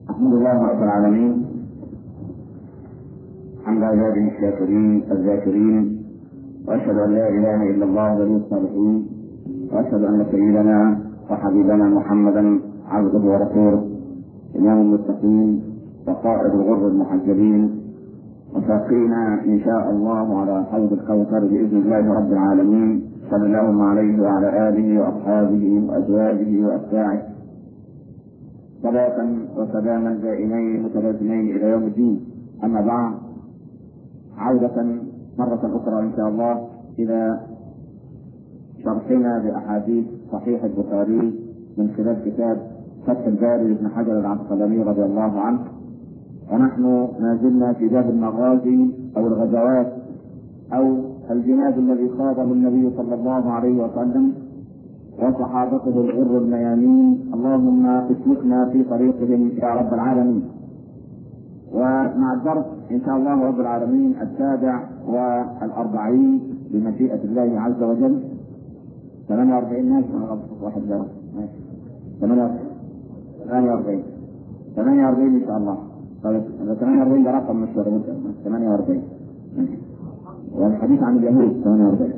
الحمد لله رب العالمين، حمد عباده الشاكرين الذاكرين، واشهد ان لا اله الا الله ولي الصالحين، واشهد ان سيدنا وحبيبنا محمدا عبده ورسوله، امام المتقين وقائد الغر المحجلين، وساقينا ان شاء الله على حوض الكوثر باذن الله رب العالمين، صلى الله عليه وعلى اله واصحابه وازواجه واتباعه صلاة وسلاما دائمين متلازمين الى يوم الدين. اما بعد، عودة مرة اخرى ان شاء الله الى شرحنا باحاديث صحيح البخاري من خلال كتاب فتح الباري لابن حجر العسقلاني رضي الله عنه، ونحن ما زلنا في باب المغازي او الغزوات او الجهاد الذي خاضه النبي صلى الله عليه وسلم وصحابته الغر الميامين، اللهم اسلكنا في طريقهم يا رب العالمين. ومع الدرس ان شاء الله رب العالمين 47 بمشيئة الله عز وجل. 48 ناس واحد جرس ماشي 48 ان شاء الله. 48 ده رقم مش 48 والحديث عن اليهود 48.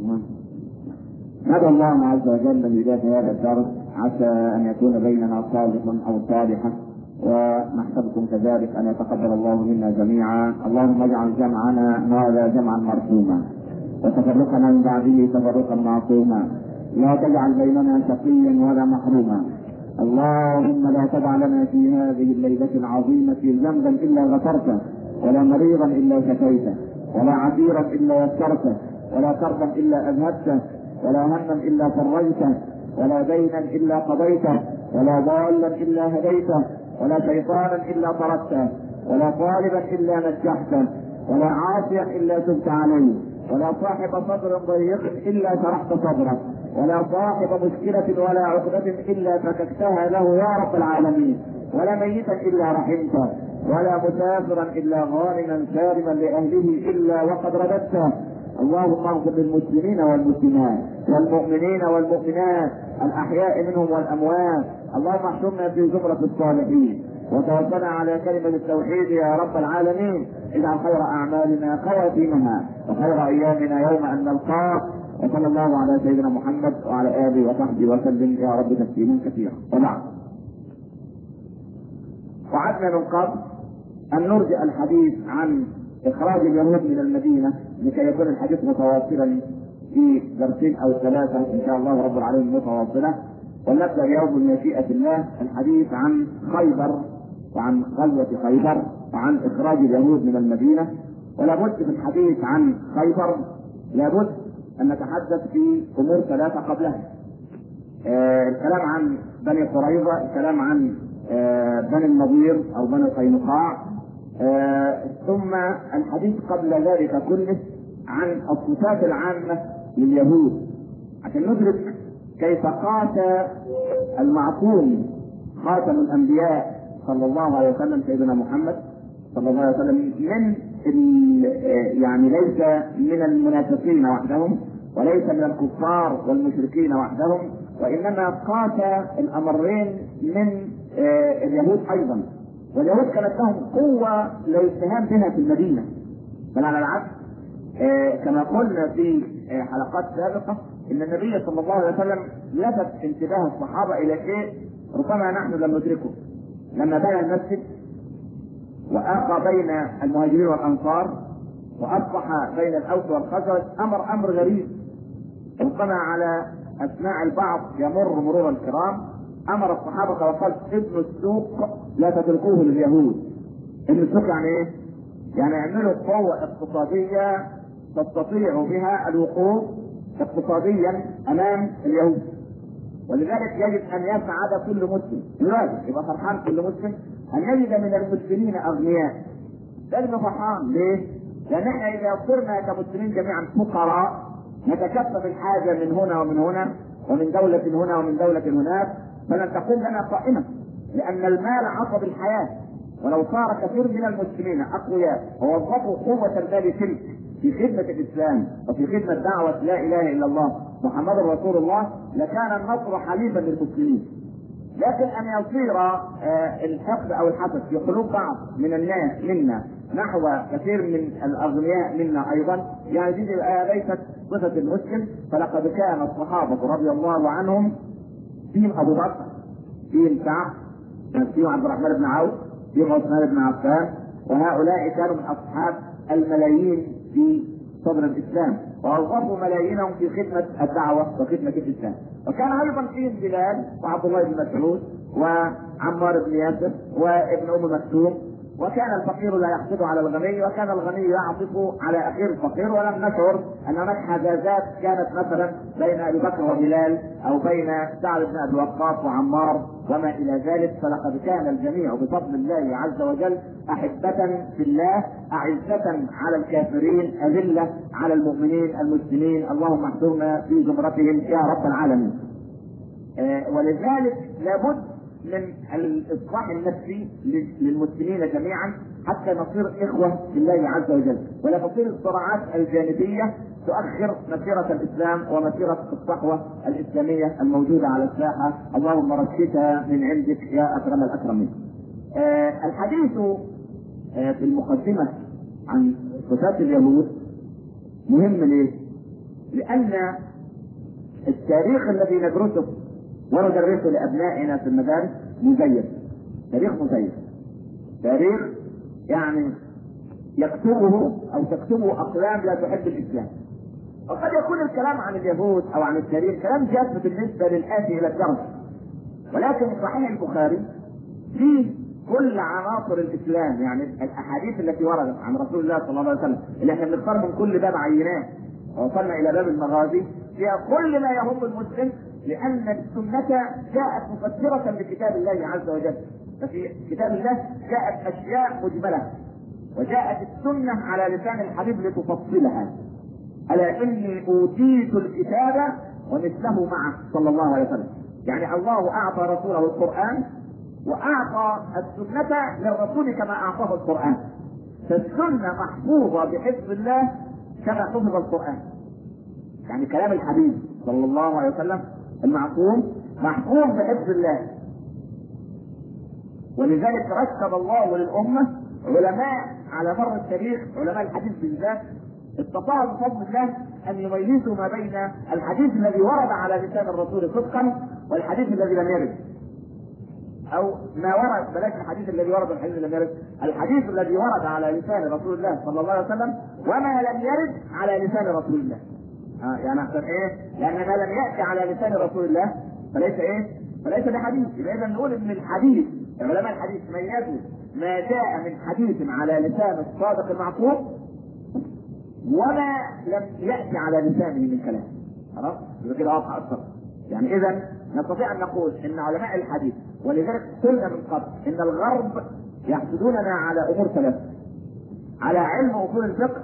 ندعو الله عز وجل ببداية هذا الدرس عسى ان يكون بيننا صالح او صالحة، ونحسبكم كذلك ان يتقبل الله منا جميعا. اللهم اجعل جمعنا هذا جمعا مرحوما وتفرقنا من بعده تفرقا معصوما، لا تجعل بيننا شقيا ولا محروما. اللهم لا تدع لنا في هذه الليلة العظيمة ذنبا الا غفرته، ولا مريضا الا شفيته، ولا عسيرا الا يسرته، ولا كربا الا اذهبته، ولا هما الا فرجته، ولا دينا الا قضيته، ولا ضالا الا هديته، ولا شيطانا الا طردته، ولا طالبا الا نجحته، ولا عاصيا الا تبت عليه، ولا صاحب صدر ضيق الا شرحت صدره، ولا صاحب مشكلة ولا عقدة الا فككتها له يا رب العالمين، ولا ميتا الا رحمته، ولا مسافرا الا غانما سالما لاهله الا وقد رددته. اللهم اغفر للمسلمين والمسلمات والمؤمنين والمؤمنات الاحياء منهم والاموات. اللهم احشرنا في زمرة الصالحين وتوفنا على كلمة التوحيد يا رب العالمين. اجعل خير اعمالنا خواتيمها وخير ايامنا يوم ان نلقاك، وصلى الله على سيدنا محمد وعلى اله وصحبه وسلم يا رب تسليما كثيرا. وبعد، وعدنا من قبل ان نرجع الحديث عن اخراج اليهود من المدينة لكي يكون الحديث متواصلا في درسين او ثلاثة ان شاء الله رب العالمين متواصلة. ونبدأ اليوم بمشيئة الله الحديث عن خيبر وعن غزوة خيبر وعن اخراج اليهود من المدينة. ولابد في الحديث عن خيبر لابد ان نتحدث في امور ثلاثة قبلها. الكلام عن بني قريظة، الكلام عن بني النضير او بني قينقاع، ثم الحديث قبل ذلك كله عن الصفات العامة لليهود عشان ندرك كيف قاس المعصوم خاتم الانبياء صلى الله عليه وسلم سيدنا محمد صلى الله عليه وسلم يعني ليس من المنافقين وحدهم وليس من الكفار والمشركين وحدهم، وانما قاس الامرين من اليهود ايضا. واليهود كانت لهم قوة لا يستهان بها في المدينة، بل على العكس كما قلنا في حلقات سابقة ان النبي صلى الله عليه وسلم لفت انتباه الصحابة الى شيء ربما نحن لم ندركه. لما بنى المسجد واخى بين المهاجرين والانصار واصبح بين الاوس والخزرج امر غريب ربما على اسماع البعض يمر مرور الكرام. امر الصحابة وقال ابن السوق لا تتركوه لليهود. ابن السوق يعني ايه؟ يعني يعملوا قوة اقتصادية تستطيع بها الوقوف اقتصاديا امام اليهود. ولذلك يجب ان يسعد كل مسلم، لازم يبقى فرحان كل مسلم ان يجد من المسلمين اغنياء. لازم فرحان ليه؟ لان احنا اذا صرنا كمسلمين جميعا فقراء نتكفف الحاجة من هنا ومن هنا ومن دولة هنا ومن دولة هناك فلن تقوم لنا قائمة، لان المال عصب الحياة. ولو صار كثير من المسلمين اقوياء ووظفوا قوة المال تلك في خدمة الاسلام وفي خدمة دعوة لا اله الا الله محمد رسول الله لكان النصر حليفا للمسلمين. لكن ان يصير الحقد او الحسد في قلوب بعض من الناس منا نحو كثير من الاغنياء منا ايضا، يعني دي ليست صفه المسلم. فلقد كان الصحابه رضي الله عنهم فيهم ابو بكر، فيهم سعد، فيهم عبد الرحمن بن عوف، فيهم عثمان بن عفان، وهؤلاء كانوا من اصحاب الملايين في صدر الاسلام، واوظفوا ملايينهم في خدمه الدعوه وخدمه الاسلام. وكان ايضا فيهم بلال وعبد الله بن مسعود وعمار بن ياسر وابن ام مكتوم. وكان الفقير لا يحسد على الغني، وكان الغني يعطف على اخيه الفقير. ولم نشعر ان هناك حجازات كانت مثلا بين ابي بكر وبلال او بين سعد بن ابي وقاص وعمار وما الى ذلك. فلقد كان الجميع بفضل الله عز وجل احبة في الله، اعزة على الكافرين، اذلة على المؤمنين المسلمين. اللهم احشرنا في زمرتهم يا رب العالمين. ولذلك لابد من الاصلاح النفسي للمسلمين جميعا حتى نصير اخوه في الله عز وجل، ولا تصير الصراعات الجانبيه تؤخر مسيره الاسلام ومسيره الصحوه الاسلاميه الموجوده على الساحه. اللهم رشدها من عندك يا اكرم الاكرمين. الحديث في المقدمه عن صفات اليهود مهم ليه؟ لان التاريخ الذي ندرسه وندرسه لابنائنا في المدارس مزيف، تاريخ مزيف، تاريخ يعني يكتبه او تكتبه اقلام لا تحب الاسلام. وقد يكون الكلام عن اليهود او عن التاريخ كلام جاف بالنسبه للاتي الى الدرس، ولكن صحيح البخاري فيه كل عناصر الاسلام، يعني الاحاديث التي وردت عن رسول الله صلى الله عليه وسلم اللي احنا بنختار من كل باب عينات ووصلنا الى باب المغازي فيها كل ما يهم المسلم، لان السنه جاءت مفسره لكتاب الله عز وجل. ففي كتاب الله جاءت اشياء مجمله، وجاءت السنه على لسان الحبيب لتفصلها. الا اني اوتيت الكتاب ومثله معه صلى الله عليه وسلم. يعني الله اعطى رسوله القران واعطى السنه للرسول كما اعطاه القران، فالسنه محفوظه بحفظ الله كما حفظ القران. يعني كلام الحبيب صلى الله عليه وسلم المعصوم محفوظ بحفظ الله. ولذلك رتب الله للامه علماء على مر التاريخ، علماء الحديث بالذات، استطاعوا بفضل الله ان يميزوا ما بين الحديث الذي ورد على لسان الرسول صدقا والحديث الذي لم يرد، او ما ورد، بلاش الحديث الذي ورد والحديث الذي لم يرد، الحديث الذي ورد على لسان رسول الله صلى الله عليه وسلم وما لم يرد على لسان رسول الله. يعني احسن ايه؟ لان ما لم ياتي على لسان رسول الله فليس ايه؟ فليس بحديث. يبقى اذا نقول ان الحديث، علماء الحديث ميزوا ما جاء من حديث على لسان الصادق المعصوم وما لم ياتي على لسانه من كلام. خلاص؟ يبقى كده واضحه اكثر. يعني اذا نستطيع ان نقول ان علماء الحديث، ولذلك قلنا من قبل ان الغرب يحسدوننا على امور ثلاثه: على علم اصول الفقه،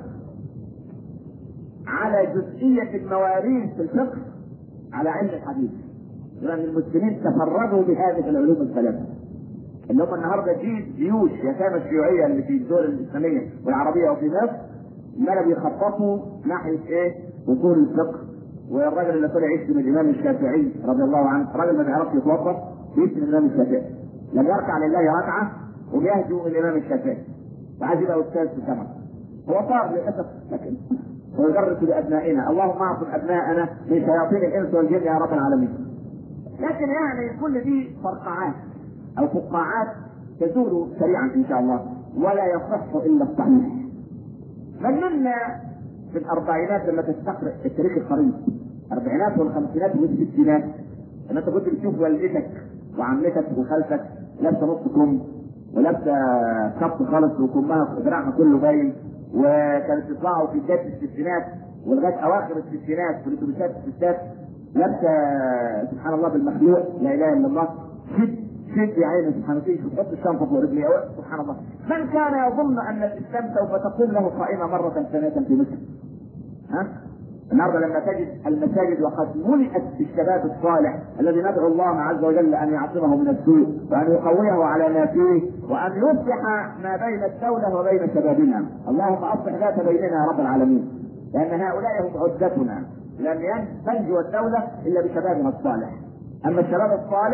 على جزئيه المواريث في الفقه، على علم الحديث. لان المسلمين تفردوا بهذه العلوم الثلاثه اللي هم النهارده جيوش يتامى الشيوعيه اللي في الدول الاسلاميه والعربيه وفي مصر ما بيخططوا ناحيه ايه؟ اصول الفقه. والراجل اللي طلع يشتم الامام الشافعي رضي الله عنه، راجل ما بيعرفش يتوضا، بيشتم الامام الشافعي، لم يركع لله ركعه وبيهجو الامام الشافعي، وعايز يبقى استاذ في الجامعه. هو صار للاسف، لكن ويدرس لابنائنا. اللهم اعصم ابنائنا من شياطين الانس والجن يا رب العالمين. لكن يعني كل دي فرقعات او فقاعات تزول سريعا ان شاء الله، ولا يصح الا الصحيح. من منا في الاربعينات لما تستقرأ التاريخ القريب، الاربعينات والخمسينات والستينات، لما انت كنت بتشوف والدتك وعمتك وخالتك لابسه نص كم ولابسه خط خالص وكمها ودراعها كله باين، وكانت تطلعوا في بدايه الستينات ولغايه اواخر الستينات في الاتوبيسات الستات لابسه سبحان الله بالمخلوق لا اله الا الله، شد يا عيني سبحان الله، تحط الشنطه فوق رجلي سبحان الله. من كان يظن ان الاسلام سوف تقوم له قائمه مره ثانيه في مصر؟ النهارده لما تجد المساجد وقد ملئت بالشباب الصالح الذي ندعو الله عز وجل ان يعصمه من السوء وان يقويه على ما فيه وان يصلح ما بين الدوله وبين شبابنا. اللهم اصلح ذات بيننا يا رب العالمين، لان هؤلاء هم عدتنا، لن تنجو الدوله الا بشبابنا الصالح. اما الشباب الصالح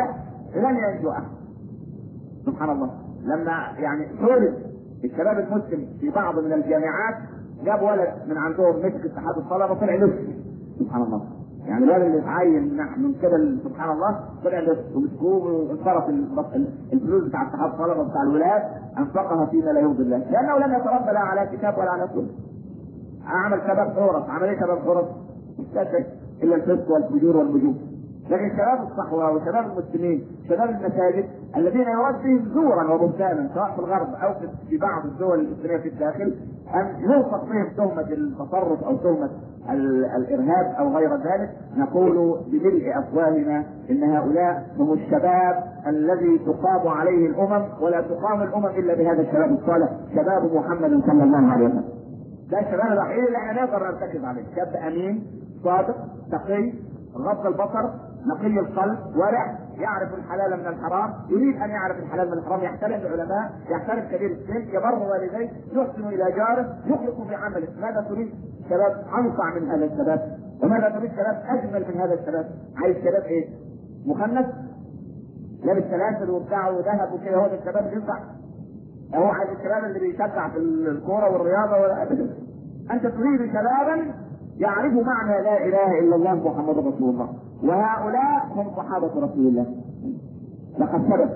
لن ينجو احد. سبحان الله. لما يعني طولب الشباب المسلم في بعض من الجامعات، جاب ولد من عندهم مسك اتحاد الطلبه طلع لص. سبحان الله. يعني الولد اللي اتعين من كده سبحان الله طلع لص، ومسكوه وانصرف الفلوس بتاع اتحاد الطلبه بتاع الولاد انفقها فيما لا يرضي الله، لانه لم يتربى لا على كتاب ولا على سنه. عمل شباب حورس، عمل ايه شباب حورس؟ لا شيء الا الفسق والفجور والمجوب. لكن شباب الصحوه وشباب المسلمين، شباب المساجد الذين يراد بهم زورا وبهتانا سواء في الغرب او في بعض الدول الاسلاميه في الداخل، ان يوصف بهم تهمه التصرف او تهمه الارهاب او غير ذلك، نقول بملء افواهنا ان هؤلاء هم الشباب الذي تقام عليه الامم، ولا تقام الامم الا بهذا الشباب الصالح، شباب محمد صلى الله عليه وسلم. ده الشباب الوحيد اللي احنا نقدر نرتكز عليه، شاب امين صادق تقي غض البصر نقي القلب ورع، يعرف الحلال من الحرام، يريد ان يعرف الحلال من الحرام، يحترم العلماء، يحترم كبير السن، يبر والديه، يحسن الى جاره، يخلق في عمله. ماذا تريد شباب انصع من هذا الشباب؟ وماذا تريد شباب اجمل من هذا الشباب؟ عايز شباب ايه؟ مخنث لابس سلاسل وبتاع وذهب وكده، هو ده الشباب اللي ينفع؟ هو عايز الشباب اللي بيشجع في الكوره والرياضه ولا ابدا. انت تريد شبابا يعرفوا معنى لا اله الا الله محمد رسول الله، وهؤلاء هم صحابه رسول الله. لقد ثبت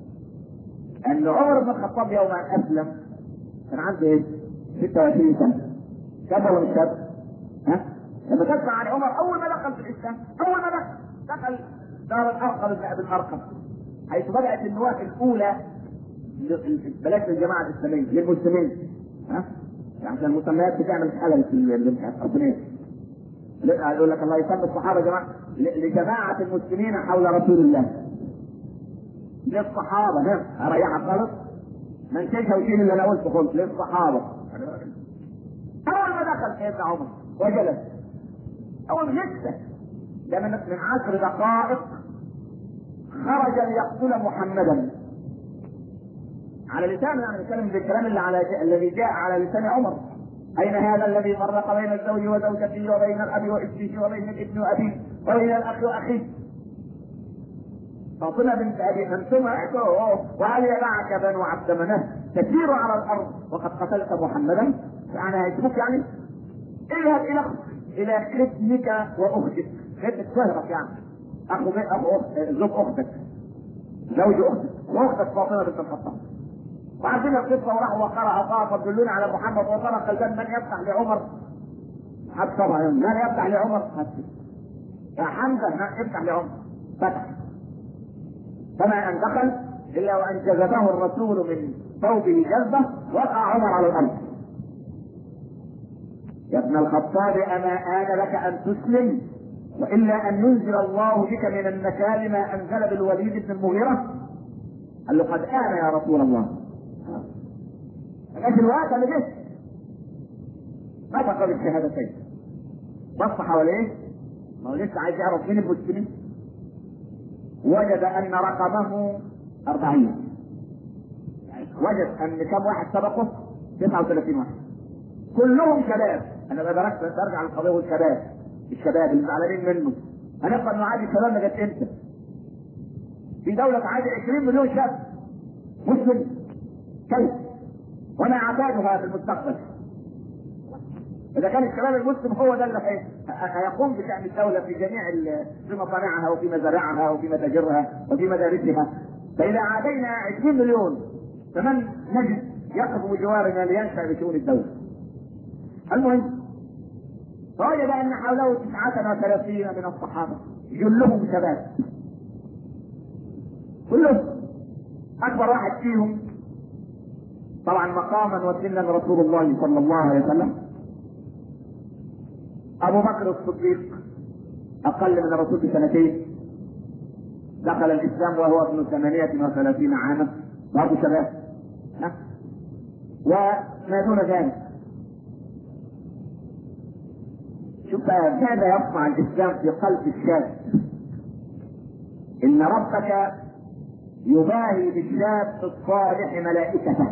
ان عمر بن الخطاب يوم ان اسلم كان عنده ايه؟ 26 سنه. شاب ولا مش شاب؟ ها؟ لما تسمع عن عمر اول ما دخل في الاسلام، اول ما دخل دار الارقم بن ابي الارقم، حيث بدات النواه الاولى بلاش الجماعه الاسلاميه للمسلمين، ها؟ عشان المسميات بتعمل خلل في الامكانيات. يقول لك الله يسمي الصحابه جماعه لجماعه المسلمين حول رسول الله. للصحابه اريحك خالص، ما انتش وشيل اللي انا قلته خالص. للصحابه اول ما دخل سيدنا عمر وجلس اول لسه ده من 10 دقائق خرج ليقتل محمدا على لسان، يعني بيتكلم بالكلام الذي جاء على لسان عمر. اين هذا الذي فرق بين الزوج وزوجته وبين الاب وابنه وبين الابن وابيه وبين الاخ واخيه؟ فاطمه بنت ابي انتم وهل يدعك بنو عبد مناف تسير على الارض وقد قتلت محمدا؟ يعني هيسموك يعني اذهب الى الى ابنك واختك، ابنك شهرك يعني اخو زوج اختك، زوج اختك واختك فاطمه بنت الخطاب. وعارفين القصه، وراح وقرأ قال دلوني على محمد، وطرق الباب من يفتح لعمر؟ حد طبعا من يفتح لعمر؟ يا حمزه افتح لعمر. فتح، فما ان دخل الا وان جذبه الرسول من ثوبه جذبه، وقع عمر على الارض. يا ابن الخطاب اما آن لك ان تسلم والا ان ينزل الله بك من النكال ما انزل بالوليد بن المغيره؟ قال له قد آن يا رسول الله. لكن الوقت اللي جه نطق بالشهادتين، بص حواليه، ما هو لسه عايز يعرف مين المسلمين، وجد ان رقمه 40. يعني وجد ان كم واحد سبقه؟ 39 واحد، كلهم شباب. انا برجع للقضيه والشباب، الشباب اللي زعلانين منه هنقدر نعادي الشباب ما جت امتى؟ في دوله تعادي 20 مليون شاب مسلم، كيف؟ وما اعتادها في المستقبل. اذا كان الشباب المسلم هو ده اللي هيقوم بشأن الدولة في جميع في مصانعها وفي مزارعها وفي متاجرها وفي مدارسها، فاذا عادينا 20 مليون فمن نجد يقف بجوارنا لينشأ بشؤون الدولة؟ المهم فوجد ان حوله 39 من الصحابة جلهم شباب، كلهم. اكبر واحد فيهم طبعا مقاما وسنا رسول الله صلى الله عليه وسلم ابو بكر الصديق، اقل من الرسول بسنتين، دخل الاسلام وهو ابن 38 عاما، برضه شباب. وما دون ذلك شوف ماذا يصنع الاسلام في قلب الشاب. ان ربك يباهي بالشاب الصالح ملائكته،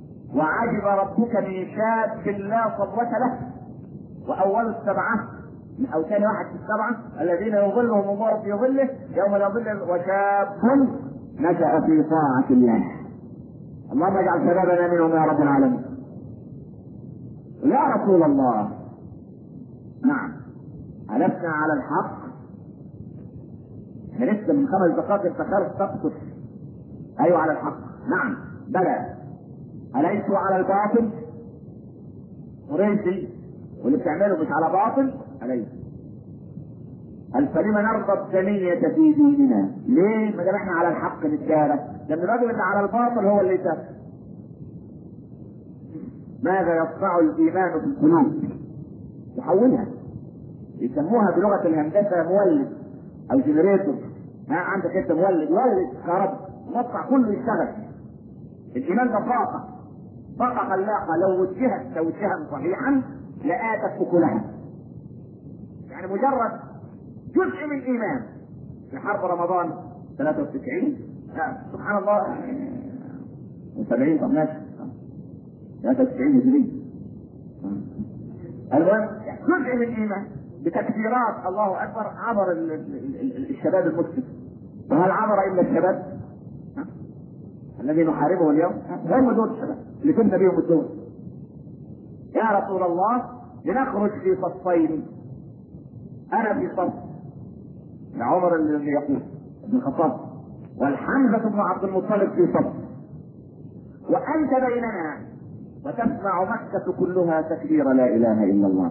وعجب ربك من شاب لا صبوة له، واول السبعة او ثاني واحد في السبعه الذين يظلهم الله في ظله يوم لا ظل وشاب نشأ في طاعة الله. اللهم اجعل شبابنا منهم يا رب العالمين. يا رسول الله، نعم ألسنا على الحق؟ لسه من 5 دقائق انتخرت تقصد. ايوه على الحق، نعم بلى. أليسوا على الباطل؟ قريشي واللي بتعمله مش على باطل؟ أليس؟ هل فلما نرضى الدنية في ديننا؟ ليه؟ ما دام احنا على الحق نتجارى، لأن الرجل اللي على الباطل هو اللي يسافر. ماذا يصنع الإيمان في القلوب؟ يحولها، يسموها بلغة الهندسة مولد أو جنريتور. عندك أنت مولد كهرباء، المقطع كله يشتغل. الإيمان ده طاقة خلاقة لو وجهت توجيها صحيحا لآتت أكلها. يعني مجرد جزء من الإيمان. في حرب رمضان 93 سبحان الله 70 طب ماشي 93 هجري. المهم جزء من الإيمان بتكبيرات الله أكبر عبر الشباب المسلم. وهل عبر إلا الشباب الذي نحاربه اليوم؟ هم دول الشباب اللي كنا بيهم الدول. يا رسول الله لنخرج في صفين، أنا في صف لعمر اللي يقول ابن الخطاب، والحمزة بن عبد المطلب في صف، وأنت بيننا وتسمع مكة كلها تكبير لا إله إلا الله.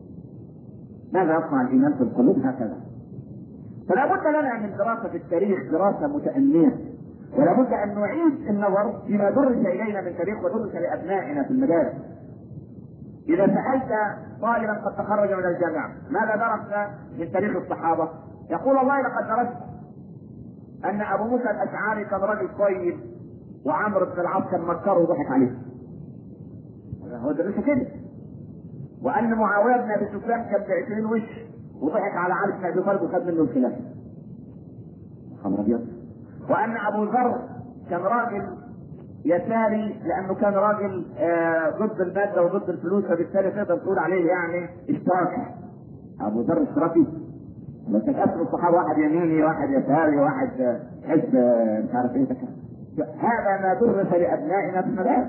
ماذا يصنع الإيمان في القلوب؟ هكذا. فلا بد لنا من دراسة التاريخ دراسة متأنية، ولا بد أن نعيد النظر فيما درس إلينا من تاريخ ودرس لأبنائنا في المدارس. إذا سألت طالبا قد تخرج من الجامعة ماذا درس من تاريخ الصحابة؟ يقول والله لقد درست أن أبو موسى الأشعري كان رجل طيب، وعمرو بن العاص كان مكره وضحك عليه. هو درسه كده. وأن معاوية بن أبي سفيان كان ب20 وش وضحك على علي بن أبي طالب وخد منه الخلافة. خبر أبيض. وأن أبو ذر كان راجل يساري لأنه كان راجل ضد المادة وضد الفلوس، فبالتالي تقدر تقول عليه يعني اشتراكي. أبو ذر اشتراكي. بس تقسم الصحابة واحد يميني واحد يساري واحد حزب مش عارف ايه. هذا ما درس لأبنائنا في المدارس.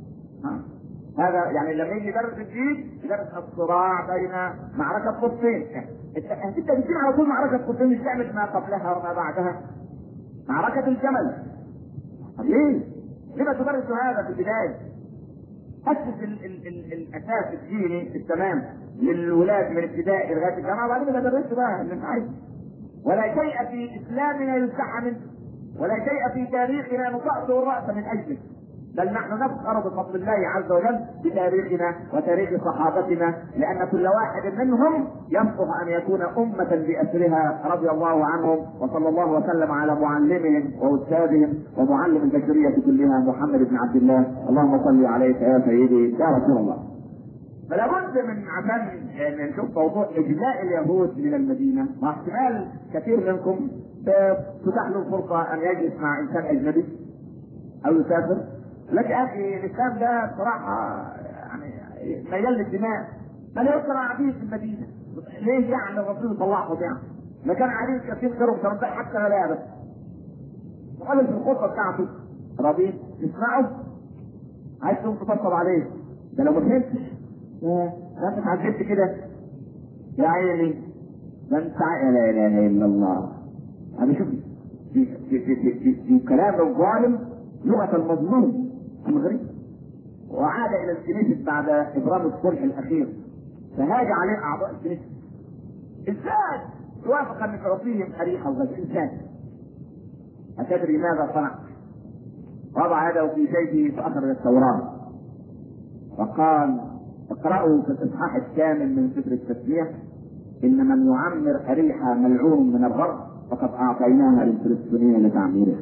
هذا يعني لما يجي يدرس الدين يدرس الصراع بين معركة قطبين. انت بتصير على طول معركة قطبين، مش تعمل ما قبلها وما بعدها. معركة الجمل. طب ليه؟ لما تدرس هذا في البداية؟ أسس الأساس الديني التمام للولاد من ابتدائي لغاية الجامعة، وبعدين تدرسه بقى اللي انت عايزه. ولا شيء في إسلامنا يزدح منه، ولا شيء في تاريخنا نطأطئ الرأس من أجله، بل نحن نفخر بفضل الله عز وجل بتاريخنا وتاريخ صحابتنا، لأن كل واحد منهم ينصح أن يكون أمة بأسرها رضي الله عنهم. وصلى الله وسلم على معلمهم وأستاذهم ومعلم البشرية كلها محمد بن عبد الله. اللهم صل عليك يا سيدي يا رسول الله. فلا بد من عشان نشوف موضوع إجلاء اليهود من المدينة. مع احتمال كثير منكم تتاح له الفرصة أن يجلس مع إنسان أجنبي أو يسافر، لك اخي الاسلام ده بصراحه يعني ميال للدماء. بل يوصل قاعدين في المدينه ليه يعني الرسول طلعهم يعني؟ ما كان قاعدين كثير خيرهم كانوا حتى لا بس وقال في الخطبه بتاعته راضين تسمعوا؟ عايز تقوم تطبطب عليه ده لو ما فهمتش انت اتعذبت كده يا عيني. ده انت لا اله الا الله. انا شوف في كلام الظالم لغه المظلوم المغرب. وعاد الى الكنيسة بعد ابرام الصلح الاخير، فهاج عليه اعضاء الكنيسة. ازاي توافق ان تعطيهم اريحة وغز انسان؟ اتدري ماذا صنع؟ وضع يده في جيبه فاخرج التوراة وقال اقرأوا في الاصحاح الثامن من سفر التسبيح ان من يعمر اريحة ملعون من الغرب فقد اعطيناها للفلسطينيين لتعميرها.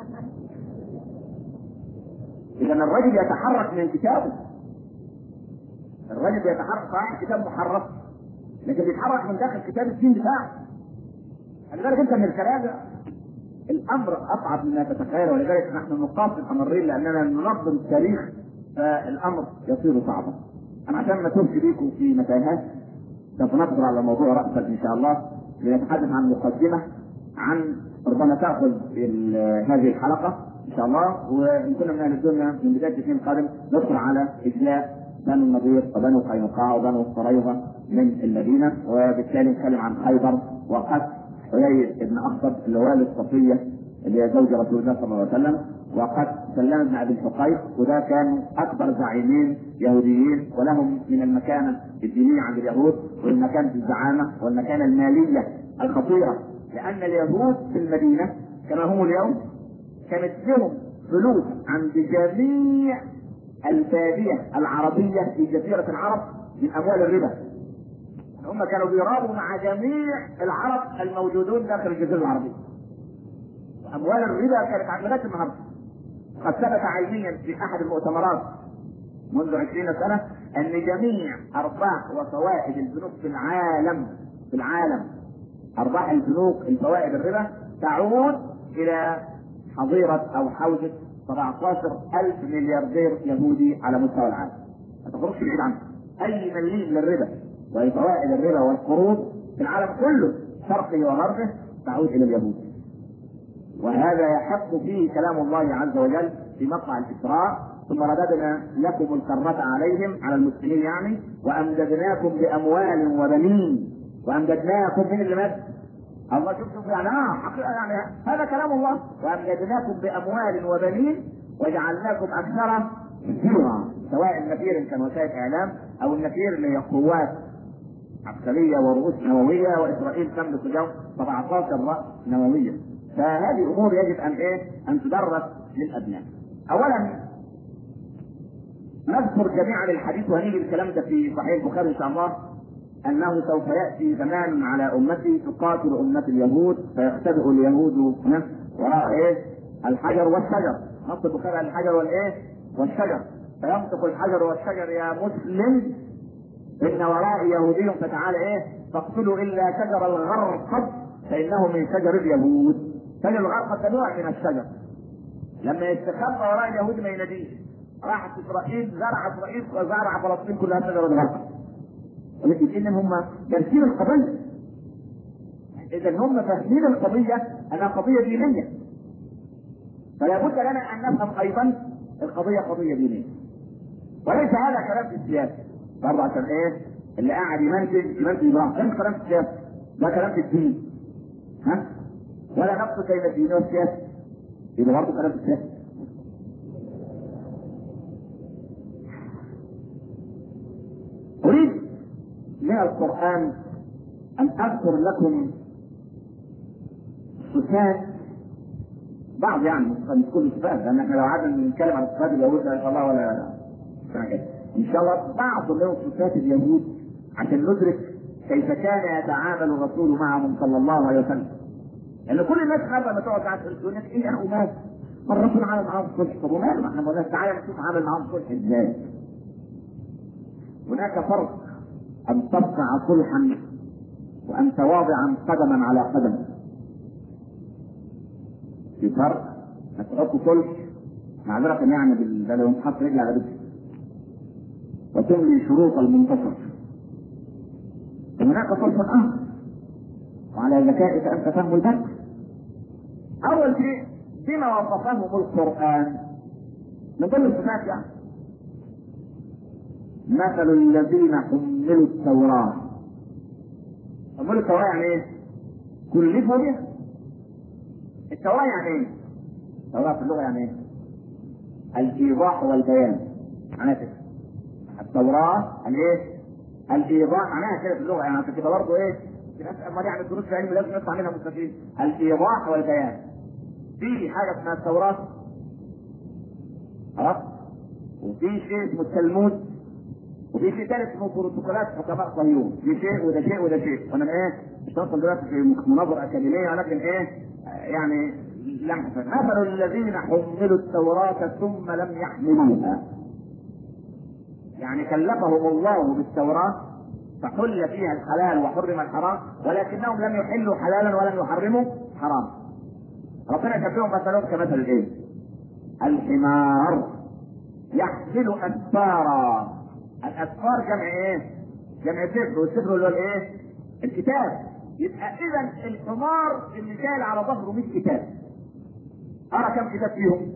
إذا الرجل يتحرك من كتابه. الرجل يتحرك صحيح كتاب محرف، لكن بيتحرك من داخل كتاب الدين بتاعه. خلي بالك انت من الكلام. الامر اصعب مما تتخيل، ولذلك نحن نقاط الامرين لاننا ننظم التاريخ، فالامر يصير صعبا. انا عشان ما توفي بيكم في متاهات سوف ندخل على موضوع رأسا ان شاء الله لنتحدث عن مقدمة عن ربما تأخذ هذه الحلقة ان شاء الله، وان كنا من اهل الدنيا من بداية الاثنين القادم ندخل على اجلاء بنو النضير وبنو قينقاع وبنو قريظة من المدينة، وبالتالي نتكلم عن خيبر وقتل حيي بن اخطب اللي هو والد صفية اللي هي زوج رسول الله صلى الله عليه وسلم، وقد سلم بن ابي الحقيق، وده كانوا اكبر زعيمين يهوديين ولهم من المكانه الدينيه عند اليهود والمكانه الزعامه والمكانه الماليه الخطيره، لان اليهود في المدينه كما هم اليوم كانت لهم فلوس عند جميع الباديه العربيه في جزيره العرب من اموال الربا. هم كانوا بيرابوا مع جميع العرب الموجودون داخل الجزيره العربيه. اموال الربا كانت عند لغايه النهارده. قد ثبت علميا في احد المؤتمرات منذ 20 سنه ان جميع ارباح وفوائد البنوك في العالم ارباح البنوك الفوائد الربا تعود الى حظيره او حوزه 17,000 ملياردير يهودي على مستوى العالم. ما تخرجش بعيد عنه. اي مليم للربا وفوائد الربا والقروض في العالم كله شرقه وغربه تعود الى اليهود. وهذا يحق فيه كلام الله عز وجل في مقطع الإسراء: ثم رددنا لكم الكرة عليهم، على المسلمين يعني، وأمددناكم بأموال وبنين. وأمددناكم من اللي مات الله. شوف يعني حقيقة يعني هذا كلام الله. وأمددناكم بأموال وبنين وجعلناكم أكثر نفيرا، سواء النفير كان وسائل إعلام أو النفير اللي هي قوات عسكرية ورؤوس نووية، وإسرائيل تملك اليوم 17 رأس نووية. فهذه امور يجب ان تدرس للابناء. اولا نذكر جميعا الحديث، وهنيجي الكلام ده في صحيح البخاري ان شاء الله، انه سوف ياتي زمان على امتي تقاتل امه اليهود فيختبئ اليهود وراء الحجر والشجر. نص البخاري على الحجر والشجر، فينطق الحجر والشجر: يا مسلم ان ورائي يهودي فتعالى فاقتلوا الا شجر الغرقد فانه من شجر اليهود. شجر الغرقد ده نوع من الشجر، لما يستخبى وراء اليهود ما يناديش. راحت اسرائيل زرع اسرائيل وزرع فلسطين كلها شجر الغرقد، ولكن ان هم دارسين القضيه. اذا هم فاهمين القضيه انها قضيه دينيه، فلا بد لنا ان نفهم ايضا القضيه قضيه دينيه، وليس هذا كلام في السياسه برضه، عشان اللي قاعد يمنتج براحته. ده كلام في السياسه، ده كلام في الدين. ولا نقص بين الدين والسياسه، يبقى برضه كلام في السياسه. اريد من القران ان اذكر لكم صفات بعض، يعني مش كل الصفات، لان احنا لو قعدنا نتكلم عن صفات اليهود ان شاء الله ولا ان شاء الله بعض من صفات اليهود عشان ندرك كيف كان يتعامل الرسول معهم صلى الله عليه وسلم. لان كل الناس خايفه لما تقعد معاك تقول لك يا اخو مات الرسول عمل معاهم صلح. طب وماله؟ ما احنا قلنا تعالى نشوف عمل معاهم صلح ازاي. هناك فرق ان تصنع صلحا وانت واضعا قدما على قدم. في فرق انك تحط صلح معذره يعني لو انت حاطط رجل على رجل وتملي شروط المنتصر. هناك صلح اخر وعلى ذكائك انت فهم البحث. اول شيء بما وصفهم القران من ضمن الصفات، يعني مثل الذين حملوا التوراه. حملوا التوراه يعني كلفوا بها. التوراه يعني التوراه في اللغه يعني الايضاح والبيان. معناها كده التوراه الايضاح، معناها كده في اللغه. يعني عشان كده برضه في ناس امال يعني الدروس في علم لازم نطلع منها مستفيد. الايضاح والبيان. في حاجه اسمها التوراه وفي شيء اسمه التلمود، وفي شيء ثالث اسمه بروتوكولات حكماء صهيون. في شيء وده شيء وده شيء. وانا مش هدخل دلوقتي في مناظره اكاديميه، ولكن يعني لمحه. مثل الذين حملوا التوراه ثم لم يحملوها، يعني كلفهم الله بالتوراه فحل فيها الحلال وحرم الحرام، ولكنهم لم يحلوا حلالا ولم يحرموا حرام. ربنا يشبههم مثلهم كمثل الحمار يحمل اسفارا. الاسفار جمع جمع سفر، والسفر اللي هو الايه؟ الكتاب. يبقى اذا الحمار اللي شايل على ظهره 100 كتاب، ارى كم كتاب فيهم؟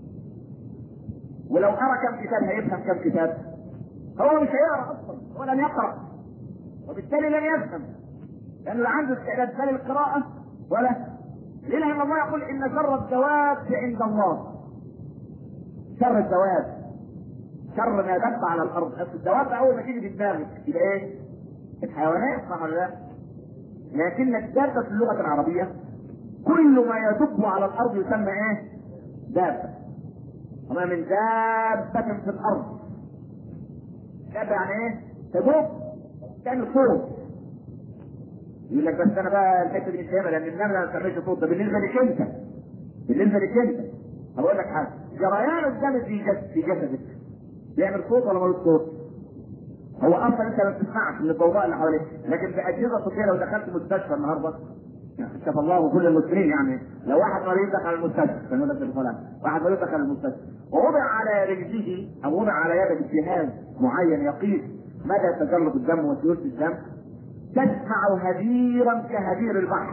ولو ارى كم كتاب هيفهم كم كتاب؟ هو مش هيقرا اصلا، هو لم يقرا، وبالتالي لن يفهم، لانه لا عنده استعداد لا للقراءه ولا. لان الله يقول ان شر الدواب عند الله. شر الدواب، شر ما دب على الارض. الدواب اول ما تيجي في دماغك يبقى ايه؟ الحيوانات، صح ولا لا؟ لكن الدابه في اللغه العربيه كل ما يدب على الارض يسمى ايه؟ دابه. وما من دابه في الارض. دابه يعني ايه؟ تدب، تعمل صوت. يقول لك بس انا بقى الحته دي مش فاهمها، لان النمله ما بتعملش صوت. ده بالنسبه لك انت، بالنسبه لك انت. هقول لك حاجه، جريان الدم في جسدك بيعمل صوت ولا ملوش صوت؟ هو اصلا انت ما بتسمعش من الضوضاء اللي حواليك، لكن باجهزه طبيه لو دخلت مستشفى النهارده، شاف الله كل المسلمين، يعني لو واحد مريض دخل المستشفى، كان يقول لك واحد مريض دخل المستشفى ووضع على رجله او وضع على يده جهاز معين يقيس مدى تجلط الدم وسيوله الدم، تسمع هديرا كهدير البحر،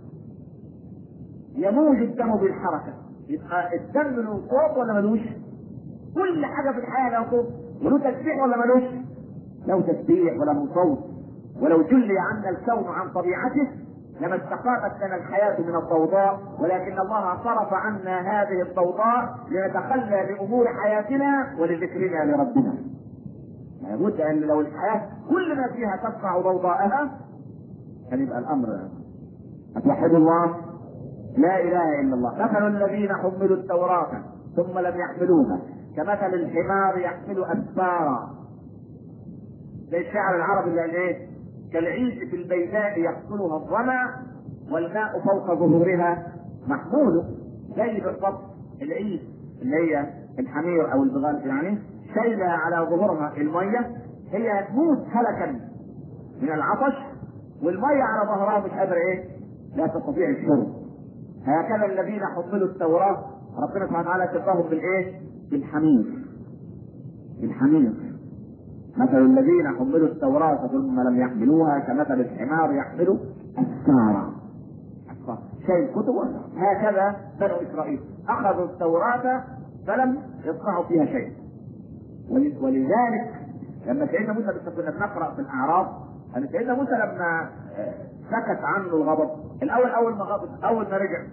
يموج الدم بالحركه. يبقى الدم له صوت ولا ملوش؟ كل حاجه في الحياه له صوت، وله تسبيح ولا ملوش؟ له تسبيح وله صوت. ولو جلي عنا الكون عن طبيعته لما استقامت لنا الحياه من الضوضاء، ولكن الله صرف عنا هذه الضوضاء لنتخلى بامور حياتنا ولذكرنا لربنا. لابد ان لو الحياه كل ما فيها تسمع ضوضاءها كان يبقى الامر. اتوحد الله؟ لا اله الا الله. مثل الذين حملوا التوراه ثم لم يحملوها كمثل الحمار يحمل اسفارا. زي الشاعر العربي اللي قال ايه؟ كالعيش في البيداء يحصلها الظما والماء فوق ظهورها محمول. زي بالضبط العيش اللي هي الحمير او البغال، يعني شايله على ظهورها الميه، هي تموت هلكا من العطش، والميه على ظهرها مش قادره ايه؟ لا تستطيع الشرب. هكذا الذين حملوا التوراه ربنا سبحانه وتعالى شبههم بالايه؟ بالحمير. الحمير. مثل الذين حملوا التوراة ثم لم يحملوها كمثل الحمار يحمل أسفارا. شيء كتب. هكذا بنو إسرائيل أخذوا التوراة فلم يصنعوا فيها شيء. ولذلك لما سيدنا موسى، كنا بنقرأ في الأعراف أن سيدنا موسى لما سكت عنه الغضب الأول، أول ما غضب، أول ما رجع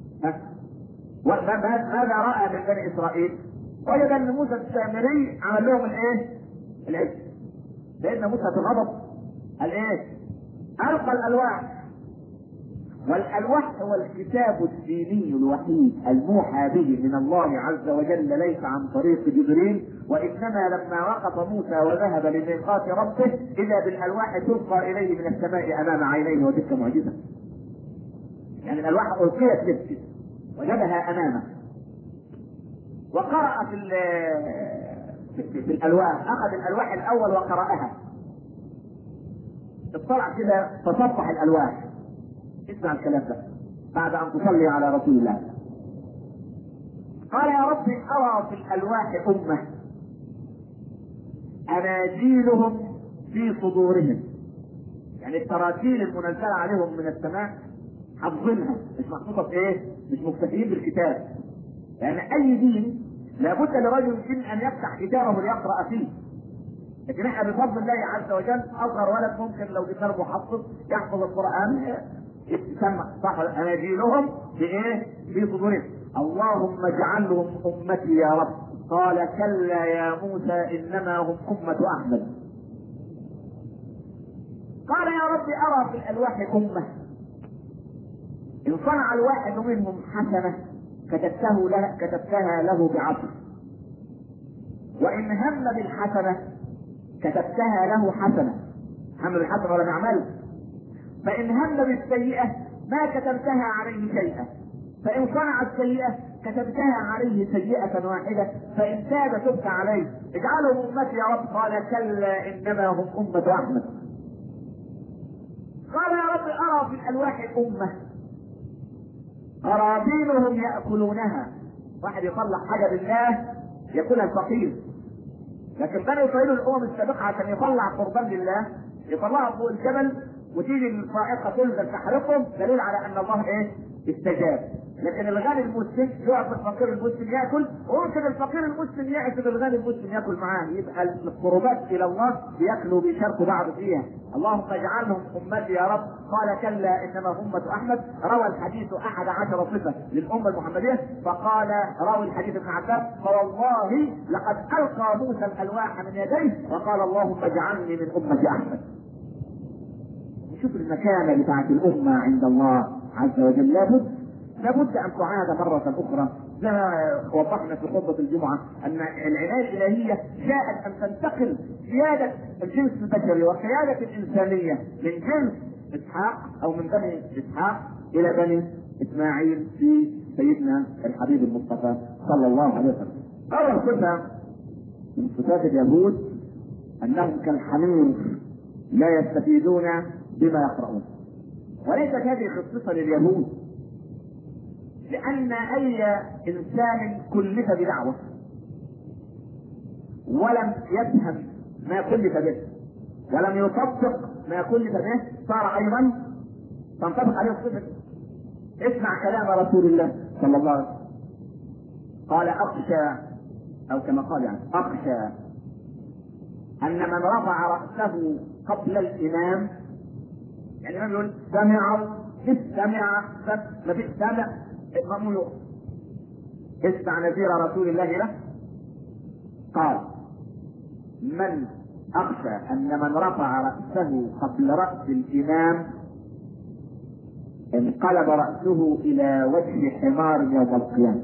ماذا رأى من بني إسرائيل؟ وجد أن موسى السامري عمل لهم الإيه؟ العجل. سيدنا موسى في غضب قال ايه؟ القى الالواح. والالواح هو الكتاب الديني الوحيد الموحى به من الله عز وجل، ليس عن طريق جبريل، وانما لما وقف موسى وذهب لميقات ربه اذا بالالواح تلقى اليه من السماء امام عينيه، وتلك معجزه. يعني الالواح القيت له وجدها امامه، وقرأ في الالواح، اخذ الالواح الاول وقرأها، اطلع كده تصفح الالواح. اسمع الكلام ده بعد ان تصلي على رسول الله. قال يا رب ارى في الالواح امه اناجيلهم في صدورهم، يعني التراتيل المنزله عليهم من السماء حافظينها، مش محطوطه في ايه؟ مش مكتفيين بالكتاب. لان اي دين لابد لرجل الدين ان يفتح كتابه ليقرا فيه. لكن احنا بفضل الله عز وجل اصغر ولد ممكن لو جبنا له محفظ يحفظ القران يسمع صح. اناجيلهم في ايه؟ في صدورهم. اللهم اجعلهم امتي يا رب. قال كلا يا موسى انما هم امه احمد. قال يا رب ارى في الالواح امه ان صنع الواحد منهم حسنه كتبتها له بعشر، وان هم بالحسنه كتبتها له حسنه. هم بالحسنه ولا نعمل. فان هم بالسيئه ما كتبتها عليه شيئا، فان صنع السيئه كتبتها عليه سيئه واحده، فان تاب تبت عليه. اجعلهم امتي يا رب. قال كلا انما هم امه احمد. قال يا رب ارى في الالواح امه قرابينهم ياكلونها. واحد يطلع حاجه لله ياكلها الفقير، لكن بني اسرائيل الامم السابقه عشان يطلع قربان لله يطلعهم فوق الجبل وتيجي الصاعقه تنزل تحرقهم، دليل على ان الله ايه؟ استجاب. لكن الغني المسلم يقف الفقير المسلم ياكل، وممكن الفقير المسلم يعزم الغني المسلم ياكل معاه، يبقى القربات الى الله بياكلوا بيشاركوا بعض فيها. اللهم اجعلهم امتي يا رب. قال كلا انما امه احمد. روى الحديث 11 صفه للامه المحمديه، فقال راوي الحديث ابن عباس فوالله لقد القى موسى الالواح من يديه وقال اللهم اجعلني من امه احمد. شوف المكانه بتاعت الامه عند الله عز وجل. لابد ان تعاد مرة اخرى زي ما وضحنا في خطبة الجمعة ان العناية الالهية جاءت ان تنتقل سيادة الجنس البشري وقيادة الانسانية من جنس اسحاق او من بني اسحاق الى بني اسماعيل في سيدنا الحبيب المصطفى صلى الله عليه وسلم. اول صفة من صفات اليهود انهم كالحمير لا يستفيدون بما يقرؤون. وليست هذه خصيصة لليهود، لأن أي إنسان كلف بدعوة ولم يفهم ما كلف به ولم يطبق ما كلف به صار أيضا تنطبق عليه الصفة. اسمع كلام رسول الله صلى الله عليه وسلم، قال أخشى أو كما قال يعني أخشى أن من رفع رأسه قبل الإمام، يعني الإمام يقول سمع ما فيش سمع المأمون يقف. اسمع نذير رسول الله له، قال من أخشى أن من رفع رأسه قبل رأس الإمام انقلب رأسه إلى وجه حمار يوم القيامة.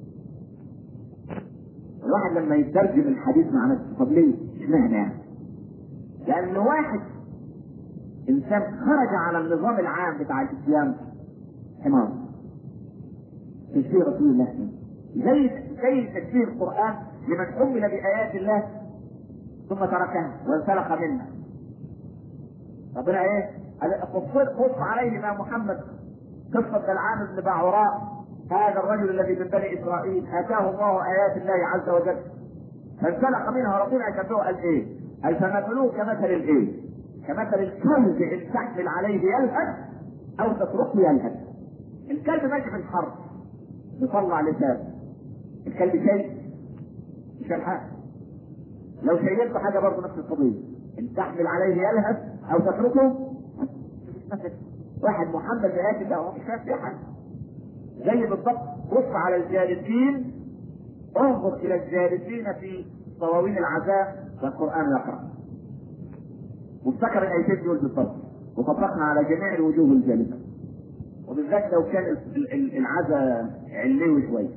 الواحد لما يترجم الحديث مع نفسه طب ليه؟ اشمعنى يعني؟ لأن واحد إنسان خرج على النظام العام بتاع الإسلام حمار. تشبيه رسول الله زي تشبيه القرآن لمن حمل بآيات الله ثم تركها وانسلخ منها. ربنا ايه؟ قص عليه مع محمد قصة بلعام بن بعوراء، هذا الرجل الذي من بني إسرائيل آتاه الله آيات الله عز وجل فانسلخ منها. ربنا يشبهه قال ايه؟ قال فمثلوه كمثل الايه؟ كمثل الكلب ان تحمل عليه يلهث او تتركه يلهث. الكلب ماشي في الحر يطلع لسان، الكلب شيء مش الحال. لو شيلته حاجه برضه نفس القضيه، ان تحمل عليه يلهث او تتركه. واحد محمد بآيات الله وهو مش فاهم في حاجه. زي بالضبط بص على الجالسين، انظر الى الجالسين في صواوين العزاء والقران يقرا، وافتكر الايتين دول بالضبط وطبقنا على جميع الوجوه الجالسه، وبالذات لو كان العزاء علوي شويه.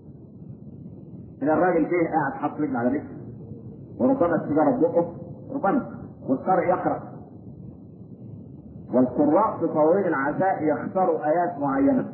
ان الراجل فيه قاعد حاط رجل على رجل وربما السيجاره ببقه ربما، والقارئ يقرا، والقراء في صواوين العزاء يختاروا ايات معينه.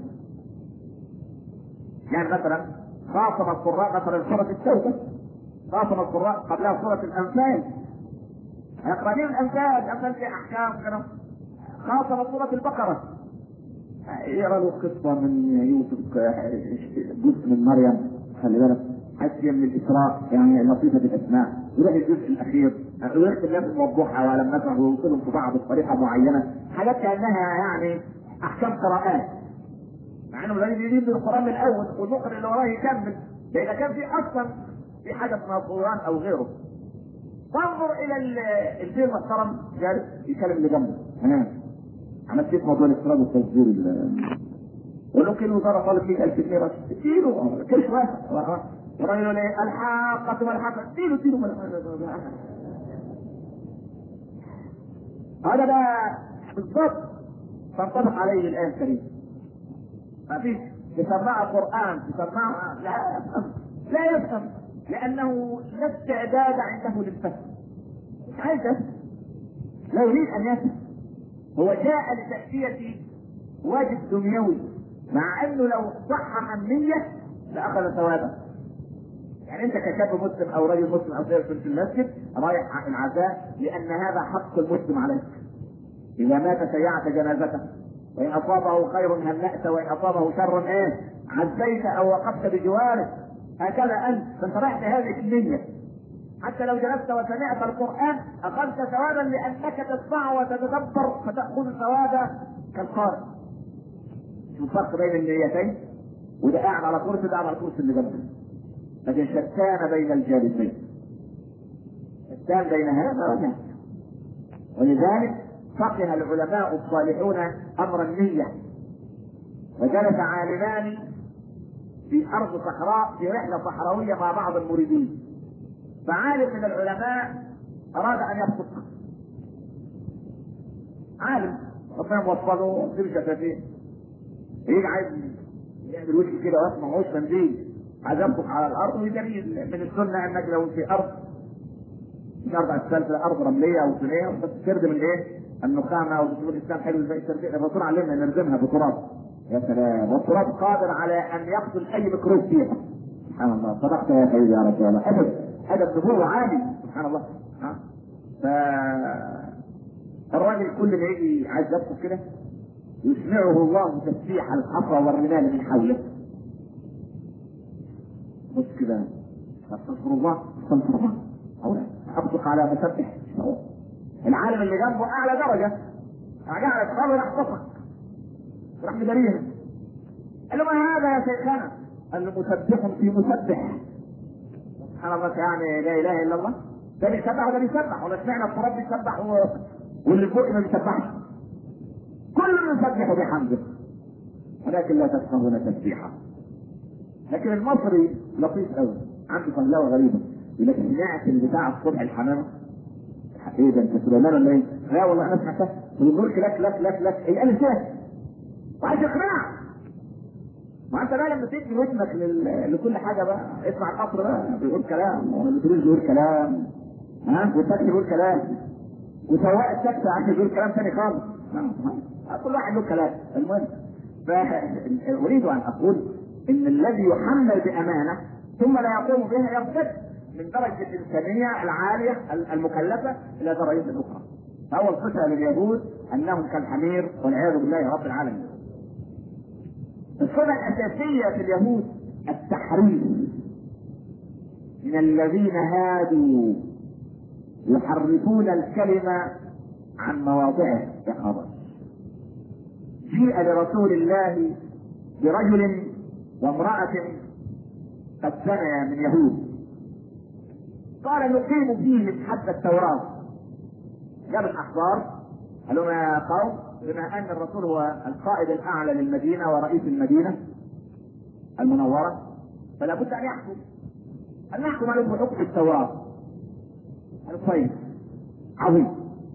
يعني مثلا خاصم القراء مثلا سوره التوبه، خاصم القراء قبلها سوره الانفال، يقرأ ليه الأنفال في أحكام كده. خاصة سورة البقرة يقرأ له قصة من يوسف، جزء من مريم، خلي بالك حسي من الإسراء يعني لطيفة الأسماء، يروح الجزء الأخير ويختم الناس موضحها ولم نفهم ويوصلهم في بعض بطريقة معينة، حاجات كأنها يعني أحكام قراءات، مع إنه لازم يجيب القرآن من الأول والمقرئ اللي وراه يكمل، إذا كان في أصلا في حاجة اسمها القرآن أو غيره. فانظر الى الفيل المحترم جالس يكلم اللي جنبه، عملت كيف موضوع الافتراض والتصدير قول له كيلو وزاره طالب 100,000 جنيه بس اديله كيش واحد. الراجل يقول ايه؟ الحاقة والحاقة اديله هذا ده بالضبط تنطبق عليه الايه الكريمه. ما فيش تسمعها قران تسمعها لا يفهم لانه لا استعداد عنده للفهم، مش عايز يفهم، لا يريد ان يفهم، هو جاء لتأدية واجب دنيوي، مع انه لو صح النية لاخذ ثوابه. يعني انت كشاب مسلم او رجل مسلم او سيد في المسجد رايح العزاء لان هذا حق المسلم عليك، اذا مات شيعت جنازته، وان اصابه خير هنأت وان اصابه شر عزيت او وقفت بجواره، هكذا انت رايح بهذه النية حتى لو جلست وسمعت القرآن أخذت ثوابا لأنك تسمع وتتدبر فتأخذ ثوابا كالقارئ. شوف الفرق بين النيتين، وده قاعد على كرسي ده قاعد على الكرسي اللي جنبه، لكن شتان بين الجالسين، شتان بين هذا وذاك. ولذلك فقه العلماء الصالحون أمر النية، وجلس عالمان في أرض صحراء في رحلة صحراوية مع بعض المريدين، فعالم من العلماء أراد أن يبصق، عالم ربنا موفقه ومسير شفافيه، يجي عايز يعمل وجه كده واسمه معهوش منديل، عايز يبصق على الأرض. ودليل من السنة أنك لو في أرض مش أرض أسفلت، أرض رملية أو طينية، بس تردم الإيه؟ النخامة. أو بتقول الإسلام حلو زي الرسول علمنا نردمها بتراب. يا سلام، والتراب قادر على أن يقتل أي ميكروب فيها. سبحان الله، صدقت يا سيدي يا رسول الله. أدب نبوة عالي، سبحان الله. فالراجل كل ما يجي عايز يبصق كده يسمعه الله تسبيح الحصى والرمال من حوله. بص كده، استغفر الله استغفر الله، أولا أبصق على مسبح. العالم اللي جنبه أعلى درجة، قاعد يتخبر احتصق راح مداريها. قال له ما هذا يا شيخنا؟ قال له مسبح في مسبح. سبحان الله، يعني لا اله الا الله، ده بيسبح وده بيسبح، ولا سمعنا التراب بيسبح واللي فوق ما بيسبحش، كل يسبح بحمده ولكن لا تفقهون تسبيحه. لكن المصري لطيف قوي، عنده فهلاوه غريبه، يقول لك سمعت البتاع الصبح الحمامه. ايه ده انت سليمان ولا ايه؟ لا والله انا سمعتها، بيقول لك لك لك لك ايه قال ازاي؟ وعايز يقنعك. ما انت بقى لما تدي ودنك لكل حاجه بقى، اسمع القطر بقى بيقول كلام، والاتوبيس بيقول كلام، والتاكسي بيقول كلام، وسواق التاكسي عشان يقول كلام ثاني خالص. كل واحد له كلام. المهم، فاريد ان اقول ان الذي يحمل بامانه ثم لا يقوم بها يرتد من درجه الانسانيه العاليه المكلفه الى درجه اخرى. اول صفه لليهود انهم كالحمير والعياذ بالله رب العالمين. الصفة الأساسية في اليهود التحريف، من الذين هادوا يحرفون الكلمة عن مواضعه. يا خبر، جيء لرسول الله برجل وامرأة قد زنيا من يهود، قال نقيم فيهم حد التوراة. جاب الأحبار قالوا يا قوم، بما ان الرسول هو القائد الاعلى للمدينه ورئيس المدينه المنوره فلا بد ان يحكم، ان نحكم عليهم بحكم التوراه. قالوا طيب عظيم،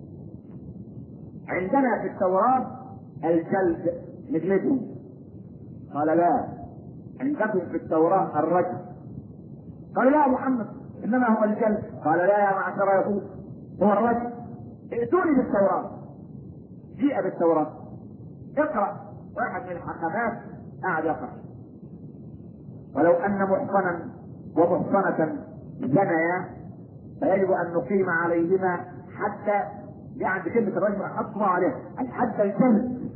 عندنا في التوراه الجلد نجلدهم. قال لا، عندكم في التوراه الرجم. قال لا يا محمد، انما هو الجلد. قال لا يا معشر يهود، هو الرجم. ائتوني بالتوراه. جيء بالتوراة، اقرأ. واحد من الحكمات قاعد يقرأ، ولو أن محصنا ومحصنة زنيا فيجب أن نقيم عليهما حتى، يعني كلمة الرجل أطبع عليها الحد الجلد.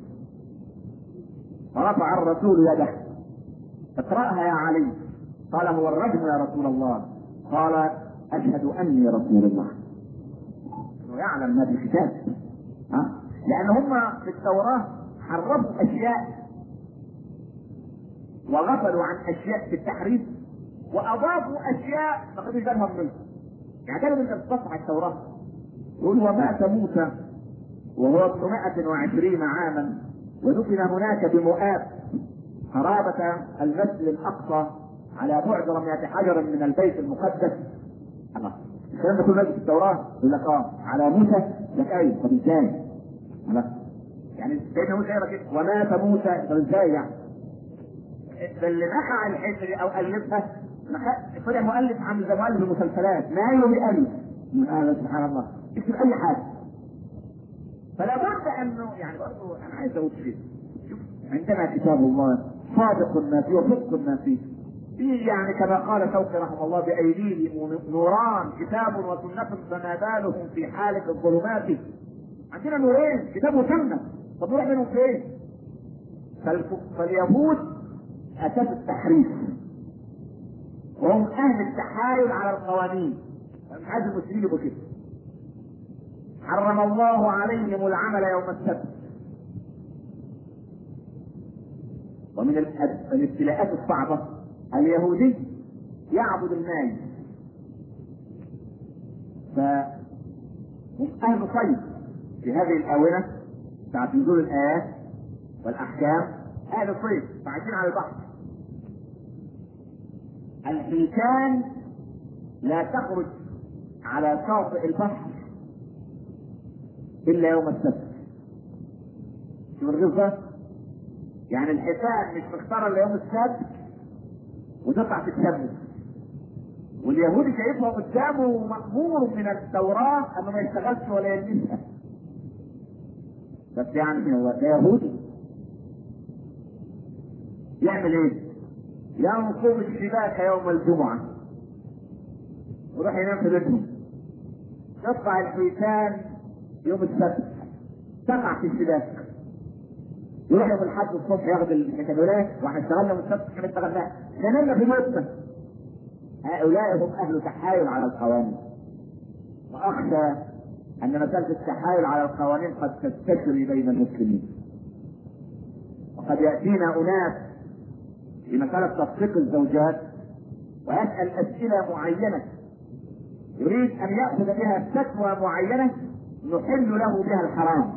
فرفع الرسول يده، اقرأها يا علي. قال هو الرجل يا رسول الله. قال أشهد أني رسول الله. يعلم ما في الكتاب، لأن هم في التوراة حرفوا أشياء وغفلوا عن أشياء في التحريف، وأضافوا أشياء ما خدوش بالهم منها. يعني كانوا من تصفح التوراة يقول ومات موسى وهو ابن 120 عاما ودفن هناك بمؤاب قرابة المسجد الأقصى على بعد 100 حجر من البيت المقدس. الله، الكلام ده كله في التوراة. يقول لك على موسى، لك ايوه، طب ازاي؟ يعني سيدنا موسى يقرا كده ومات موسى، طب ازاي يعني؟ اللي نخع الحته دي او الفها طلع مؤلف عامل زي مؤلف المسلسلات، ماله بيألف. هذا سبحان الله، يكتب اي حاجه. فلا بد انه يعني برضه انا عايز اقول شيء. شوف، عندنا كتاب الله صادق ما فيه وصدق ما فيه. يعني كما قال شوقي رحمه الله بايديهم نوران كتاب وسنه فما بالهم في حاله الظلمات. عندنا نورين، كتاب وسنه، طب نروح منهم فين؟ فاليهود اساس التحريف، وهم اهل التحايل على القوانين. مش عايز المسلمين يبقوا كده. حرم الله عليهم العمل يوم السبت. ومن الابتلاءات الصعبة اليهودي يعبد المال، فهم أهل صيد في هذه الآونة بتاعت نزول الآيات والأحكام، أهل صيد فعايشين على البحر. الحيتان لا تخرج على شاطئ البحر إلا يوم السبت. شوف الغيظ ده، يعني الحيتان مش مختارة إلا يوم السبت وتطلع تتشمس، واليهودي شايفها قدامه مأمور من التوراة انه ما يشتغلش ولا يلمسها. بس يعني هو ده يهودي يعمل ايه؟ ينصب الشباك يوم الجمعة ويروح ينام في بيتهم. يطلع الحيتان يوم السبت تقع في الشباك، يروح يوم الاحد الصبح ياخد الحكايات واحنا اشتغلنا يوم السبت احنا اشتغلناها نمنا في بيتنا. هؤلاء هم اهل تحايل على القوانين، واخشى ان مسألة التحايل على القوانين قد تستجري بين المسلمين، وقد يأتينا اناس في مسألة تطبيق الزوجات ويسأل اسئلة معينة يريد ان يأخذ بها فتوى معينة نحل له بها الحرام،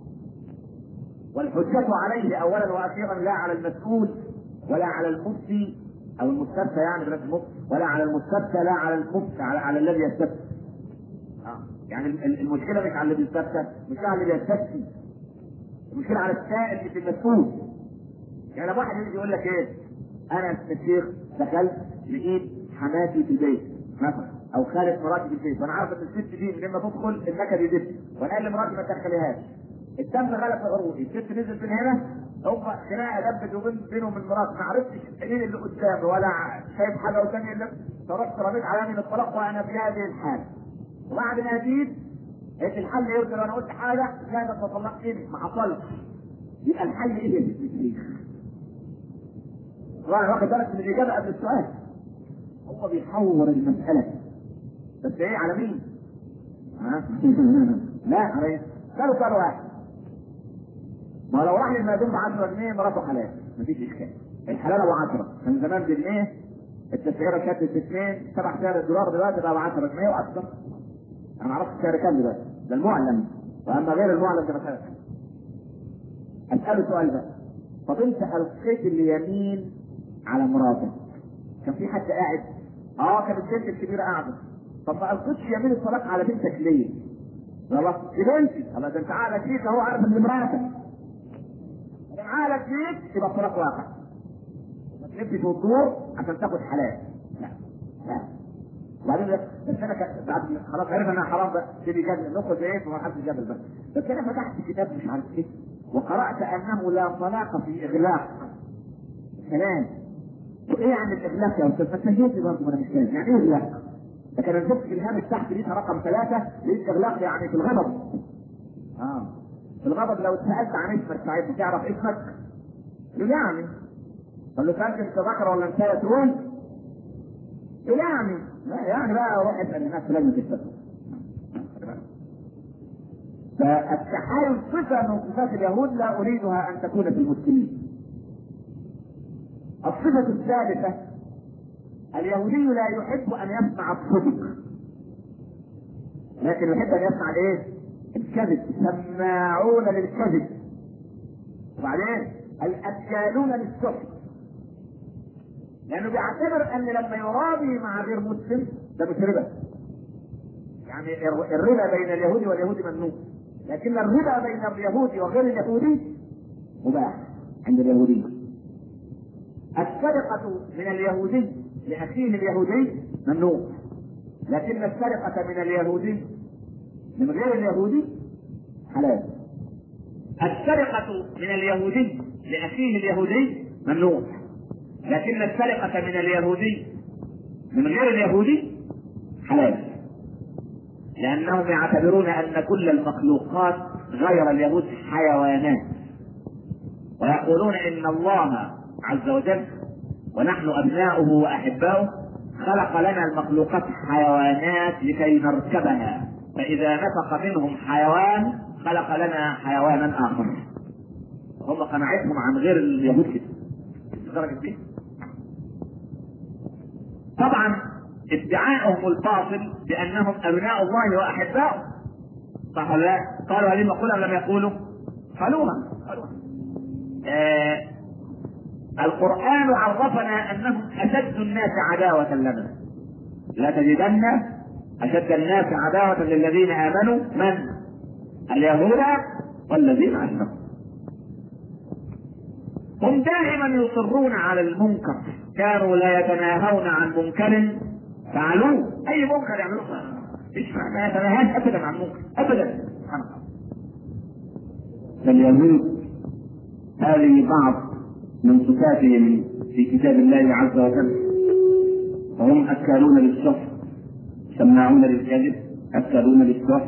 والحجة عليه اولا واخيرا لا على المسؤول ولا على المفتي او المستفتى، يعني بلاش المفتي، ولا على المستفتى لا على المفتي، على الذي يستفتي. يعني المشكلة مش على اللي بيستفتى، مش على اللي بيستفتي، المشكلة على السائل مش المسؤول. يعني لما واحد يجي يقول لك ايه، انا الشيخ دخلت لقيت حماتي في البيت مثلا او خالد مراتي في البيت، وانا عارف ان الست دي من لما تدخل النكد يدف، وانا قال لمراتي ما تدخليهاش، الدم غلط في عروقي، الست نزلت من هنا، هم خناقه دبت بينهم المرات، ما عرفتش الحنين اللي قدامي ولا شايف حاجه قدامي الا فرحت رميت على من الطلاق وانا في هذه الحاله. وبعد ما جيت الحل يرجع وانا قلت حاجه لا ده طلقت ايدك ما حصلش، يبقى الحل ايه يا الشيخ؟ وانا واخد بالك من الاجابه قبل السؤال. هو بيحور المساله بس ايه على مين؟ لا على ايه؟ قالوا سؤال واحد، ما لو راح للمأذون ب 10 جنيه مراته حلال مفيش اشكال، الحلال ابو 10 كان زمان بجنيه، التسعيره كانت باثنين، سبع سعر الدولار دلوقتي بقى ب 10 جنيه واكثر. انا ما اعرفش السعر كام دلوقتي، ده المعلن، واما غير المعلن ده مسألة. اساله سؤال بقى، طب انت القيت اليمين على مراتك، كان في حد قاعد؟ كانت البنت الكبيره قاعده، طب ما القيتش يمين الطلاق على بنتك ليه؟ خلاص دي بنتي، الله ده انت عقلك فيك اهو عارف ان مراتك، عقلك فيك يبقى الطلاق واقع، ما تلفش وتدور عشان تاخد حلال. لا لا، وبعدين بس انا بعد خلاص عرف انها حرام بقى تيجي جبل نخرج ايه وما حدش جبل بقى، بس انا فتحت كتاب مش عارف ايه وقرات انه لا طلاق في اغلاق كلام. وايه يعني الاغلاق يا استاذ؟ فتهيت برضه انا مش فاهم يعني ايه اغلاق؟ لكن انا شفت في الهامش تحت لقيت رقم 3 لقيت اغلاق يعني في الغضب. في الغضب لو اتسالت عن اسمك ساعتها تعرف اسمك؟ يعني قال له سالت انت ذكر ولا انثى تقول؟ يعني لا يعني بقى روح اسال الناس لازم تستفيد. فالتحايل صفه من صفات اليهود لا اريدها ان تكون في المسلمين. الصفه الثالثه اليهودي لا يحب ان يسمع الصدق، لكن يحب ان يسمع الايه؟ الكذب، سماعون للكذب. وبعدين الاكالون للسحت، لانه بيعتبر ان لما يرابي مع غير مسلم ده مش ربا، يعني الربا بين اليهودي واليهودي ممنوع، لكن الربا بين اليهودي وغير اليهودي مباح عند اليهودي. السرقة من اليهودي لأخيه اليهودي ممنوع، لكن السرقة من اليهودي من غير اليهودي حلال. السرقة من اليهودي لأخيه اليهودي ممنوع، لكن السرقة من اليهودي من غير اليهودي حلال، لأنهم يعتبرون أن كل المخلوقات غير اليهود حيوانات، ويقولون إن الله عز وجل ونحن أبناؤه وأحباؤه خلق لنا المخلوقات حيوانات لكي نركبها، فإذا نفق منهم حيوان خلق لنا حيوانا آخر. هم قناعتهم عن غير اليهود كده لدرجة دي. طبعا ادعائهم الباطل بأنهم أبناء الله وأحباؤه، صح ولا لا؟ قالوا هل يقولوا لم يقولوا؟ قالوها. القرآن عرفنا أنهم أشد الناس عداوة لنا. لا تجدن أشد الناس عداوة للذين آمنوا من؟ اليهود والذين أشركوا. هم دائما يصرون على المنكر، كانوا لا يتناهون عن منكر فعلوه. أي منكر يعملوه ما يتناهون أبدا عن منكر أبدا. فاليهود هذه بعض من صفاتهم في كتاب الله عز وجل، وهم أكالون للسحت سماعون للكذب أكالون للسحت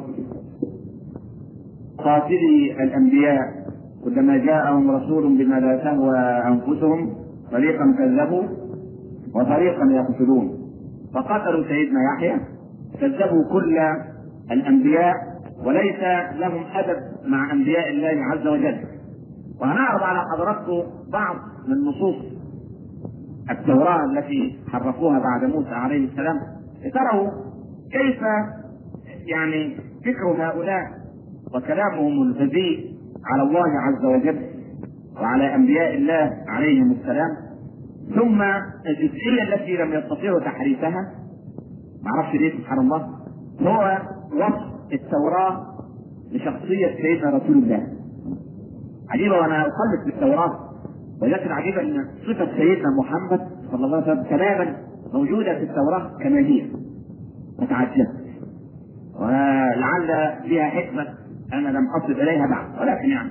قاتلي الأنبياء، كلما جاءهم رسول بما لا تهوى أنفسهم فريقا كذبوا وفريقا يقتلون. فقتلوا سيدنا يحيى، كذبوا كل الأنبياء، وليس لهم أدب مع أنبياء الله عز وجل. وهنعرض على حضراتكم بعض من نصوص التوراة التي حرفوها بعد موسى عليه السلام، تروا كيف يعني فكر هؤلاء وكلامهم البذيء على الله عز وجل وعلى أنبياء الله عليهم السلام. ثم الجزئية التي لم يستطيعوا تحريفها، معرفش ليه سبحان الله، هو وصف التوراة لشخصية سيدنا رسول الله. عجيبة، وانا اخلص بالتوراة وجدت العجيبة ان صفة سيدنا محمد صلى الله عليه وسلم تماما موجودة في التوراة كما هي متعجبة، ولعل فيها حكمة انا لم اصل اليها بعد، ولكن يعني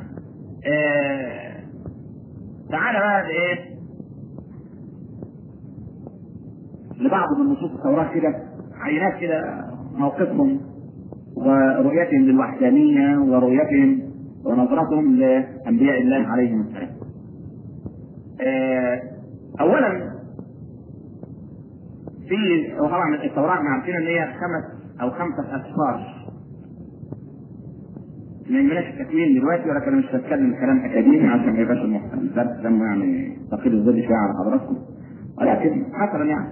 تعالى بقى ايه لبعض من نصوص التوراة كده، عينات كده موقفهم ورؤيتهم للوحدانية ورؤيتهم ونظرتهم لأنبياء الله عليهم السلام. أولا في، وطبعا التوراة احنا عارفين ان هي 5 أو 5 أسفار. ما يهمناش التكوين دلوقتي، ولكن انا مش هتكلم كلام اكاديمي عشان ما يبقاش الدرس ده يعني ثقيل الظل شويه على حضراتكم، ولكن مثلا يعني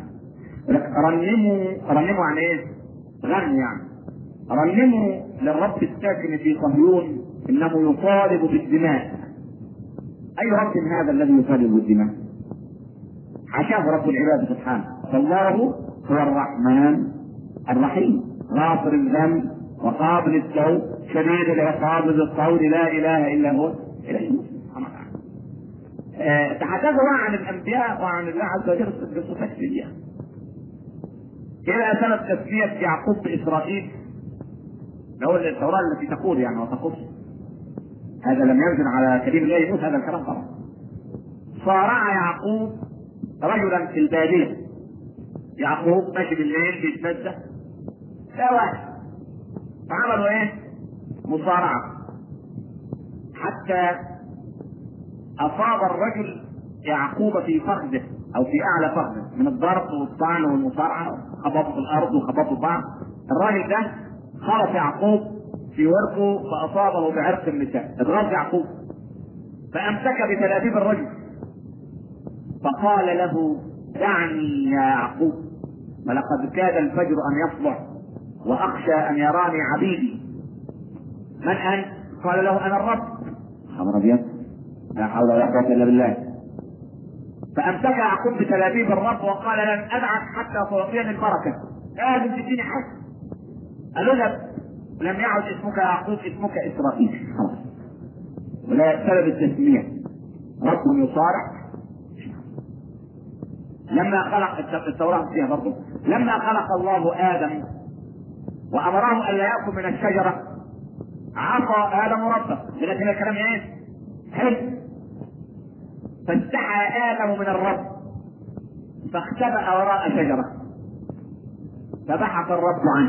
رنموا عن ايه؟ غنوا يعني رنموا للرب الساكن في صهيون انه يطالب بالدماء. اي رب هذا الذي يطالب بالدماء؟ حاشاه رب العباد سبحانه. فالله هو الرحمن الرحيم غافر الذنب وقابل التوب شديد العقاب ذو الطول لا اله الا هو اليه سبحانه وتعالى. تحدثوا عن الانبياء وعن الله عز وجل بصفات كبيره. الى سبب تسميه يعقوب باسرائيل، لو التوراه التي تقول يعني وتقص، هذا لم ينزل على كريم الله موسى هذا الكلام طبعا. صارع يعقوب رجلا في الباديه، يعقوب ماشي بالليل بيتمشى، لا واحد، فعملوا ايه؟ مصارعه حتى اصاب الرجل يعقوب في فخذه او في اعلى فخذه من الضرب والطعن والمصارعه، خبطوا في الارض وخبطوا بعض. الراجل ده خلط يعقوب في ورقه فاصابه بعرق النساء، اتغاظ يعقوب فامسك بتلابيب الرجل فقال له دعني يا يعقوب ولقد كاد الفجر ان يصبح واخشى ان يراني عبيدي. من انت؟ قال له انا الرب. خبر ابيض، لا حول ولا قوه الا بالله. فامسك يعقوب بتلابيب الرب وقال لن ادعك حتى تعطيني البركه، لازم تديني حق. قالوا له لم يعد اسمك يعقوب، اسمك اسرائيل خلاص، ولا سبب التسميه رب يصارع. لما خلق التوراه فيها برضه، لما خلق الله ادم وامره ان لا ياكل من الشجره عصى ادم ربه، لكن الكلام ايه؟ حلو. فاستحى ادم من الرب فاختبأ وراء شجره فبحث الرب عنه.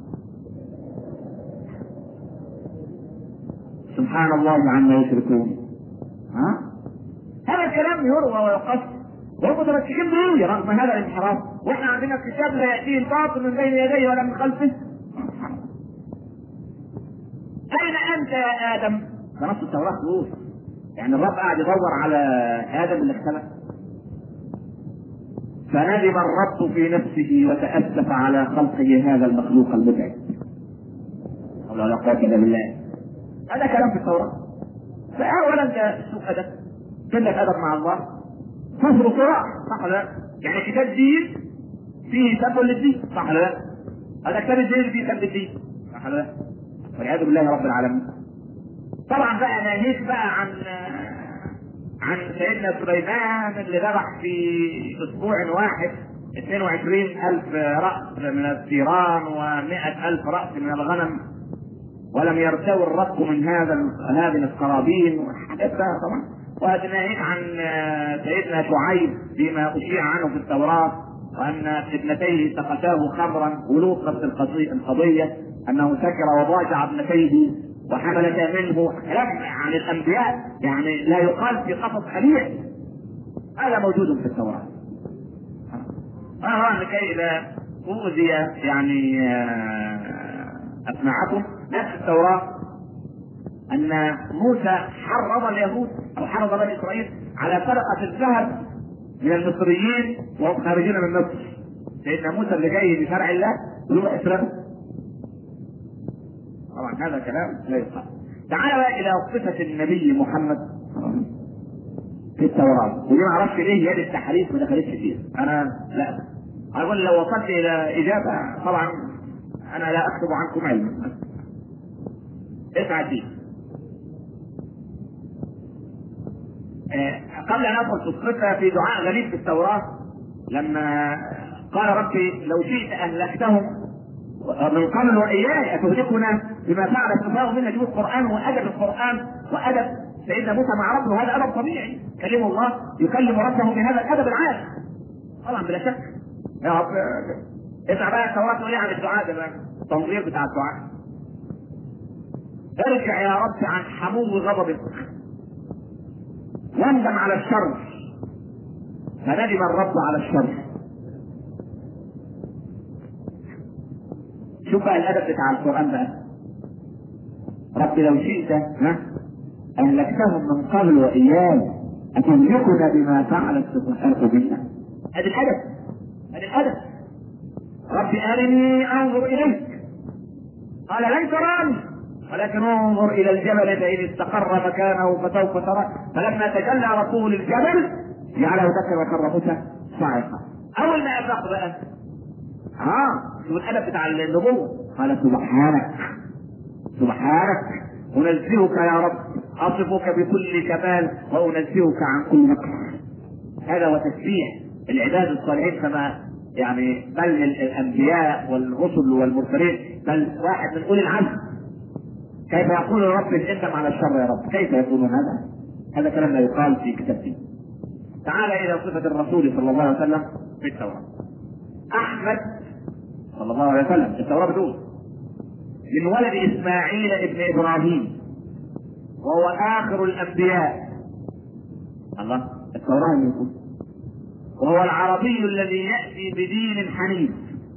سبحان الله عما يشركون. هذا الكلام يروى ويقص وهم متمسكين به رغم هذا الانحراف واحنا عندنا كتاب لا يأتيه الباطل من بين يديه ولا من خلفه. أين أنت يا آدم؟ ده نص التوراة تقول. يعني الرب قاعد يدور على آدم اللي اختلف. فندم الرب في نفسه وتأسف على خلقه هذا المخلوق المتعب. ولا قوة إلا بالله. هذا كلام في التوراة. فأولا ده سوء أدب، قلة أدب مع الله، كفر صراع، صح ولا لا؟ يعني كتاب دين فيه سب للدين، صح ولا لا؟ هذا كتاب الدين فيه سب الدين، صح ولا لا؟ والعياذ بالله رب العالمين. طبعا بقى ناهيك بقى عن سيدنا سليمان اللي ذبح في اسبوع واحد 22,000 رأس من الثيران و100,000 رأس من الغنم، ولم يرتوي الرق من هذه القرابين وحاجات بقى طبعا. وناهيك عن سيدنا شعيب بما أشيع عنه في التوراة، وأن ابنتيه سقتاه خمرا، ولوط نفس القضية أنه سكر وضاجع ابنتيه وحملتا منه. كلام عن الأنبياء يعني لا يقال في قصص خليع، هذا موجود في التوراة. لكي لا أؤذي يعني أسماعكم، نفس التوراة أن موسى حرض اليهود أو حرض بني إسرائيل على سرقة الذهب من المصريين وهم خارجين من مصر. سيدنا موسى اللي جاي بشرع الله يروح يسرقه. طبعا هذا كلام لا يقال. تعال بقى إلى صفة النبي محمد في التوراة، ودي ما اعرفش ليه يد التحريف ما دخلتش فيها. أنا لا أقول لو وصلت إلى إجابة طبعا أنا لا أكتب عنكم علما. اسمع دي. قبل ان ادخل في الصفه في دعاء غريب في التوراه، لما قال ربي لو شئت اهلكتهم من قبل واياي اتهلكنا بما فعل السفهاء منا. شوف القران وادب القران وادب سيدنا موسى مع ربه، وهذا ادب طبيعي. كلم الله يكلم ربه بهذا الادب العام طبعا بلا شك. يا رب اسمع بقى التوراه تقول ايه عن الدعاء ده بقى، التنظير بتاع الدعاء. ارجع يا رب عن حمو غضبك واندم على الشر، فندم الرب على الشر. شوف بقى الادب بتاع القران بقى. رب لو شئت اهلكتهم من قبل واياي اتهلكنا بما فعل السفهاء بنا. هذا الادب، هذا الادب. رب ارني انظر اليك، قال لن تراني ولكن انظر الى الجبل فان استقر مكانه فسوف ترى. فلما تجلى ربه للجبل جعله دكا وخر موسى صاعقا. اول ما افاق بقى شوف الادب بتاع النبوه، قال سبحانك سبحانك انزهك يا رب، اصفك بكل كمال وانزهك عن كل نقص. هذا هو تسبيح العباد الصالحين، كما يعني بل الانبياء والرسل والمرسلين، بل واحد من اولي العزم كيف يقول الرب اندم على الشر يا رب؟ كيف يكون هذا؟ هذا كلام لا يقال في كتاب دين. تعال الى صفه الرسول صلى الله عليه وسلم في التوراه. احمد صلى الله عليه وسلم في التوراه بتقول من ولد اسماعيل ابن ابراهيم وهو اخر الانبياء. الله، التوراه يقول وهو العربي الذي ياتي بدين حنيف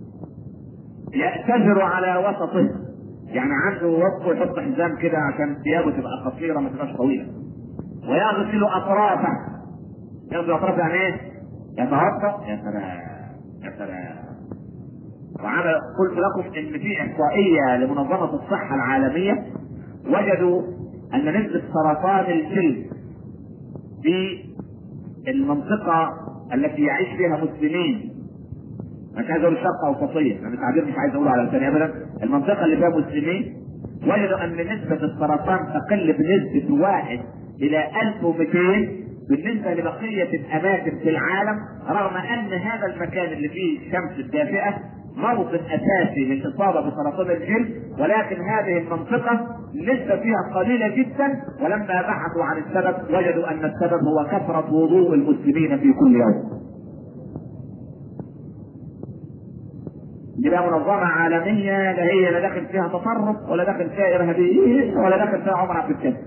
يأتجر على وسطه، يعني عنده وسط يحط حزام كده عشان ثيابه تبقى قصيره ما تبقاش طويله، ويغسل اطرافه. يغسل اطرافه يعني ايه؟ يتوضا. يا سلام يا سلام. وعمل قلت لكم ان في احصائيه لمنظمه الصحه العالميه وجدوا ان نسبه سرطان الجلد في المنطقه التي يعيش فيها مسلمين، مش عايز اقول الشرق اوسطيه، انا تعبير مش عايز اقوله على لساني ابدا، المنطقه اللي فيها مسلمين وجدوا ان نسبه السرطان تقل بنسبه 1 إلى 1200 بالنسبه لبقيه الاماكن في العالم، رغم ان هذا المكان اللي فيه الشمس الدافئه موطن اساسي للاصابه بسرطان الجلد، ولكن هذه المنطقه النسبه فيها قليله جدا. ولما بحثوا عن السبب وجدوا ان السبب هو كثره وضوء المسلمين في كل يوم. دي بقى منظمة عالمية، لا هي لا داخل فيها تطرف ولا داخل فيها إرهابيين ولا داخل فيها عمر عبد الكافي.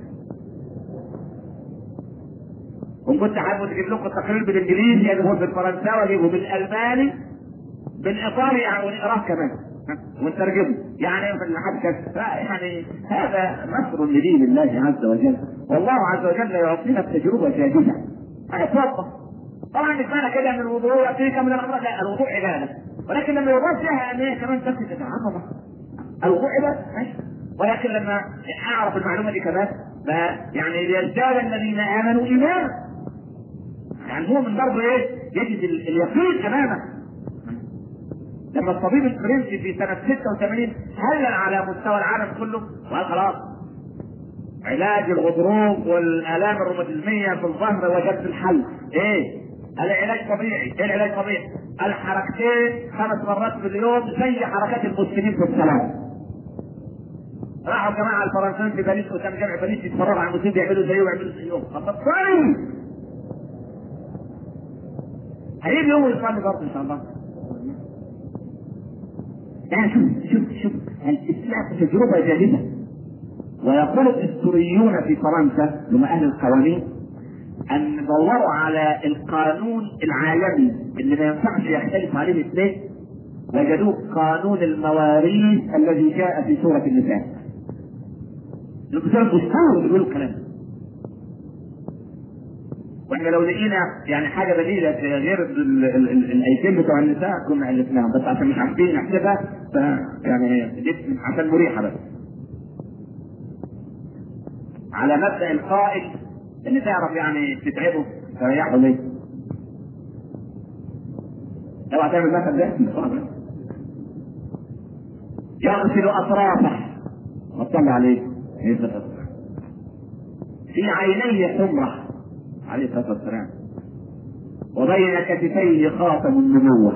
وكنت حابب تجيب لكم التقرير بالإنجليزي يجيبوه بالفرنساوي يجيبوه بالألماني بالاطار يعني ونقراه كمان ونترجمه يعني في الحدث. يعني هذا نصر لدين الله عز وجل، والله عز وجل يعطينا التجربه جاهزه. اتوقف طبعا مش معنى كده ان الوضوء يعطيك من الامراض، لا الوضوء عباده، ولكن لما يضاف فيها ان كمان تكفي تتعرض الوضوء عباده ماشي، ولكن لما اعرف المعلومه دي كمان يعني ليزداد الذين امنوا ايمانا. يعني هو من برضه ايه؟ يجد اليقين امامه. لما الطبيب الفرنسي في سنه 86 هلل على مستوى العالم كله وقال خلاص علاج الغضروف والالام الروماتيزميه في الظهر وجدت الحل. ايه؟ العلاج طبيعي. ايه العلاج طبيعي؟ الحركتين 5 مرات في اليوم زي حركات المسلمين في الصلاه. راحوا جماعه الفرنسيين في باريس قدام جامع باريس يتفرجوا على المسلمين بيعملوا زيه ويعملوا زيهم. طب طيب هيجي يوم يصلي برضه ان شاء الله. يعني شوف الاسلام تجربه جديده. ويقول الدستوريون في فرنسا هم اهل القوانين ان دوروا على القانون العالمي اللي ما ينفعش يختلف عليه اثنين، وجدوه قانون المواريث الذي جاء في سوره النساء. الدستور بيقولوا الكلام. واحنا لو لقينا يعني حاجه بديله غير الايتين بتوع النساء كنا الفناهم، بس عشان مش عارفين نحسبها يعني عشان مريحه بس. على مبدا القائل اللي تعرف يعني تتعبه تريحه ليه؟ اوعى تعمل مثل ده يغسل اطرافه وصلى عليه في عينيه حمره عليه الصلاه والسلام وبين كتفيه خاتم النبوه،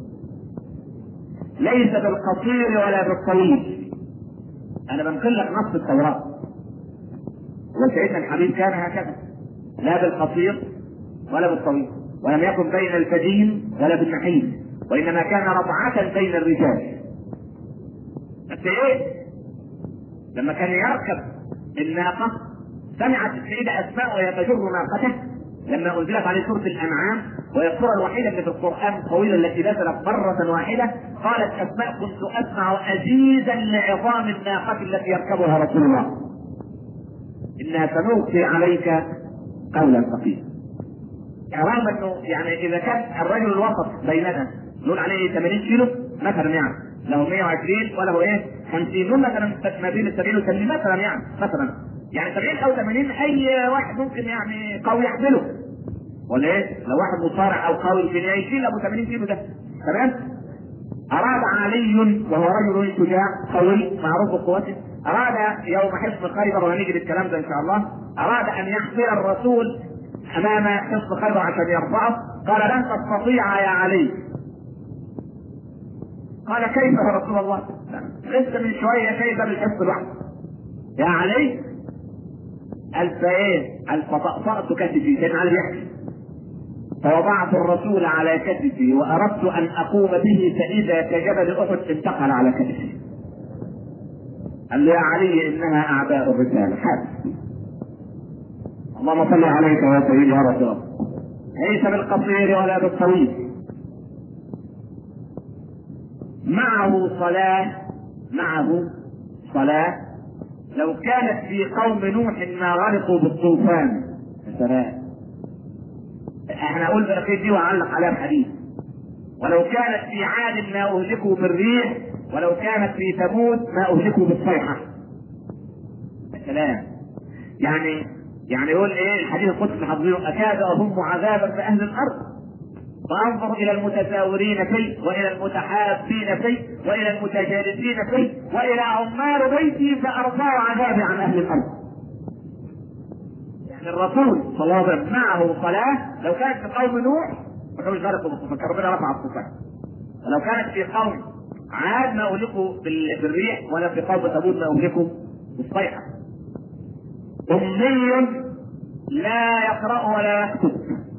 ليس بالقصير ولا بالطويل. انا بنقل لك نص التوراه، وسيدنا الحبيب كان هكذا، لا بالقصير ولا بالطويل، ولم يكن بين البدين ولا بالنحيف، وانما كان رضعة بين الرجال. بس ايه؟ لما كان يركب الناقة سمعت السيدة اسماء وهي تجر ناقته لما انزلت عليه سورة الانعام، وهي السورة الوحيدة اللي في القرآن الطويلة التي نزلت مرة واحدة. قالت اسماء كنت اسمع ازيزا لعظام الناقة التي يركبها رسول الله، انها سنلقي عليك قولا ثقيلا. رغم انه يعني اذا كان الرجل الوسط بيننا نقول عليه 80 كيلو مثلا، يعني له 120 وله ايه 50، نقول مثلا ما بين ال 70 و 80 مثلا، يعني 70 او 80 اي واحد ممكن يعني قوي يحمله، ولا ايه؟ لو واحد مصارع او قوي يمكن يشيل ابو 80 كيلو ده. تمام؟ اراد علي وهو رجل شجاع قوي معروف بقوته، اراد يوم حصن خيبر، وهنيجي للكلام ده ان شاء الله، اراد ان يحمل الرسول امام حصن خيبر عشان يرفعه. قال لن تستطيع يا علي. قال كيف يا رسول الله؟ لسه من شويه كيف بالحصن لوحده يا علي؟ قال فايه؟ قال فطأطأت كتفي. كان علي يحكي فوضعت الرسول على كتفي واردت ان اقوم به فاذا كجبل احد انتقل على كتفي. قال له يا علي انها اعداء الرساله. حاسس اللهم صل عليك يا سيدي يا رسول الله. ليس بالقصير ولا بالطويل. معه صلاة لو كانت في قوم نوح ما غرقوا بالطوفان. السلام. احنا اقول بقيت دي واعلق عليها الحديث. ولو كانت في عاد ما اهلكوا بالريح، ولو كانت في ثمود ما اهلكوا بالصيحة. السلام. يعني يقول ايه الحديث القدسي حافظينه: اكاد اظن عذابا باهل الارض فانظر الى المتساورين فيه، والى المتحابين فيه، والى المتجالسين فيه، والى عمار بيتي فارفع عذابي عن اهل الارض. يعني الرسول صلى الله عليه وسلم معه صلاة لو كانت في قوم نوح ما كانوش غرقوا بالطوفان، ربنا رفع الطوفان. ولو كانت في قوم عاد ما اهلكوا بالريح، ولا في قوم ثمود ما اهلكوا بالصيحة. أمي لا يقرأ ولا يكتب،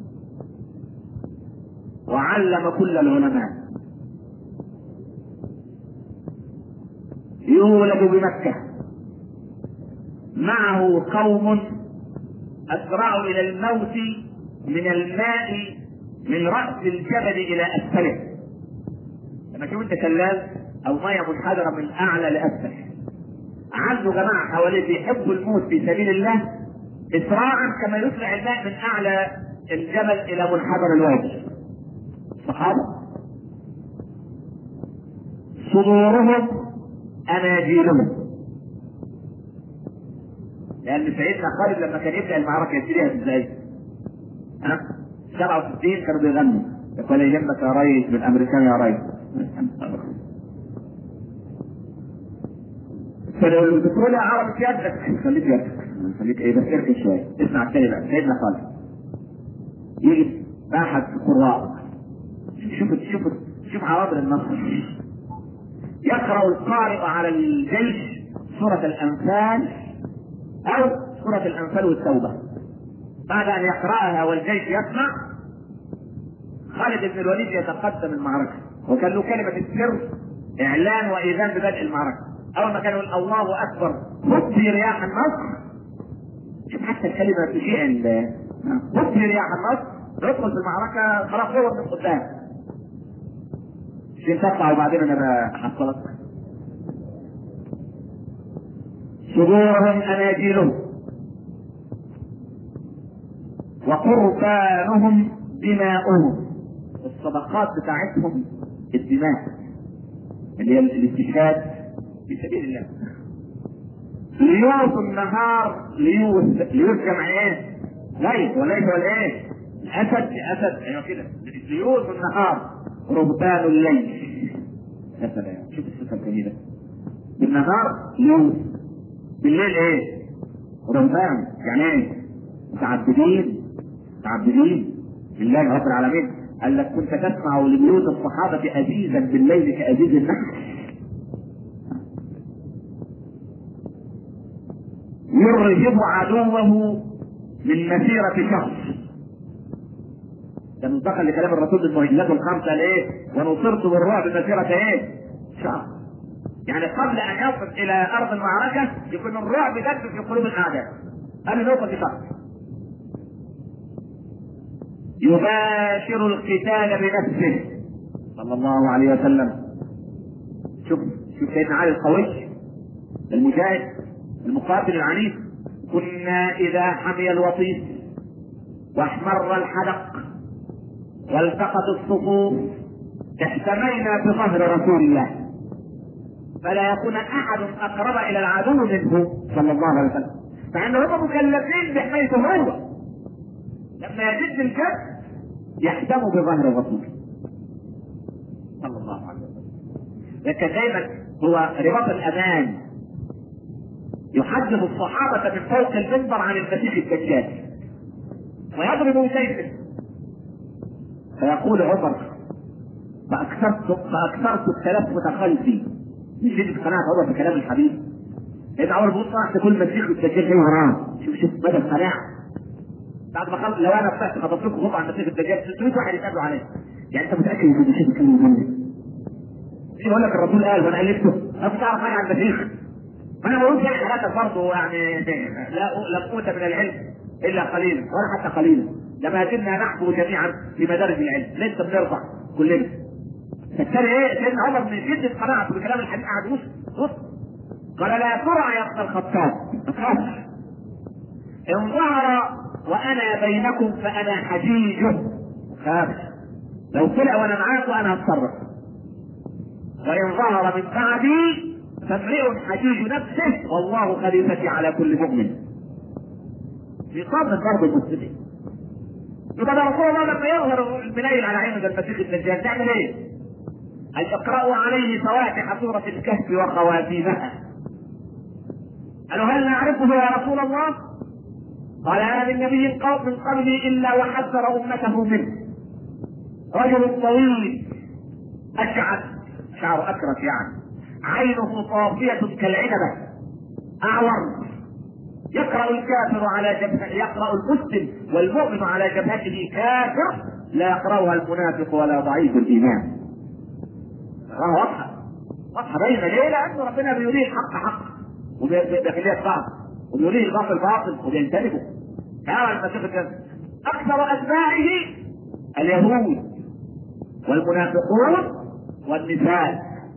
وعلم كل العلماء، يولد بمكة، معه قوم أسرعوا إلى الموت من الماء من رأس الجبل إلى أسفله. لما تشوف انت شلال او ميه منحدره من اعلى لاسفل، عنده جماعه حواليه بيحبوا الموت في سبيل الله اسراعا كما يسرع الماء من اعلى الجبل الى منحدر الوادي. الصحابه صدورهم اناجيلهم، لان سيدنا خالد لما كان يبدا المعركه يبتديها ازاي؟ 67 كانوا بيغنوا ولا يهمك يا ريس بالامريكان يا ريس. فالبترول يا عرب في يدك، خليك يدك، خليك ايه بس اركز شويه. اسمع التاني بقى سيدنا خالد يجي احد القراء، شوف عوامل النصر، يقرأ القارئ على الجيش سورة الأنفال أو سورة الأنفال والتوبة، بعد أن يقرأها والجيش يسمع خالد بن الوليد يتقدم المعركة، وكان له كلمة السر إعلان وإذان ببدء المعركة. أول ما كان يقول الله أكبر هبي رياح النصر، شوف حتى الكلمة تشيع هبي رياح النصر، ندخل في المعركة خلاص هو من قدام عشان تطلع وبعدين أنا بحصلك. صدورهم أناجيلهم وقربانهم دماؤهم، الصدقات بتاعتهم الدماء اللي هي الاستشهاد في سبيل الله. ليوث النهار، ليوث جمع ايه؟ ليث وليث ولا ايه؟ اسد ايوه كده. ليوث النهار رهبان الليل. يا سلام شوف الصفه الجميله. بالنهار ليوث، بالليل ايه؟ رهبان، يعني ايه؟ متعبدين لله رب العالمين. قال لك كنت تسمع لبيوت الصحابه ازيزا بالليل كازيز النحل. يرهب عدوه من مسيرة شهر. ده منتقل لكلام الرسول المهلات الخمسة الايه؟ ونصرت بالرعب مسيرة ايه؟ شهر. يعني قبل ان يصل الى ارض المعركة يكون الرعب جد في قلوب الاعداء قبل ان يوصل لشهر. يباشر القتال بنفسه صلى الله عليه وسلم. شوف سيدنا علي القوي المجاهد المقاتل العنيف. كنا اذا حمي الوطيس واحمر الحدق والتقت الصفوف احتمينا بظهر رسول الله فلا يكون احد اقرب الى العدو منه صلى الله عليه وسلم، مع ان هم مكلفين بحمايته هو. لما يجد الجد يحتم بظهر الرسول صلى الله عليه وسلم. لكن دايما هو رباط الامان يحدث الصحابة من فوق المنبر عن المسيح الدجال ويضرب سيفه، فيقول عمر فأكثرت الثلاث متخلفي من شدة قناعة عمر بكلام الحبيب. لأن عمر بيقول صراحة كل مسيح الدجال جاي وراه. شوف مدى القناعة. بعد ما خلص لو أنا فتحت خطبت لكم خطبة عن مسيح الدجال 600 واحد يتقابلوا عليه. يعني أنت متأكد إن المسيح بيتكلم منك؟ مش بقول لك الرسول قال وأنا قلته؟ ما كنت أعرف حاجة عن المسيح. ما انا بقول زي حضرتك برضه يعني لا قوة من العلم الا قليلا ولا حتى قليلا. لما زلنا نحفو جميعا في مدارج العلم لسه بنرفع كلنا. فالتالي ايه؟ سيدنا عمر من شدة قناعته بكلام الحديث قعد بص قال لا ترى يا ابن الخطاب ان ظهر وانا بينكم فانا حجيجه خاف. لو طلع وانا معاكم انا هتصرف، وان ظهر من بعدي فامرئ حجيج نفسه والله خليفتي على كل مؤمن. في صدر فرض المسلمين. يبقى رسول الله لما يظهر المنيل على عين المسيح الدجال تعمل ايه؟ ان اقرأوا عليه فواتح سورة الكهف وخواتيمها. قالوا هل نعرفه يا رسول الله؟ قال انا من نبي من قبلي الا وحذر امته منه. رجل طويل اشعث شعره اكرت يعني، عينه صافية كالعنبة، أعور، يقرأ الكافر على جبهته، يقرأ المسلم والمؤمن على جبهته كافر لا يقرأها المنافق ولا ضعيف الإيمان. واضحة باينة. ليه؟ لأنه ربنا بيريه الحق حق وبيخليه الصعب وبيريه الباطل باطل وبينتهبه. هذا المسيح الجنة أكثر أتباعه اليهود والمنافقون والنساء،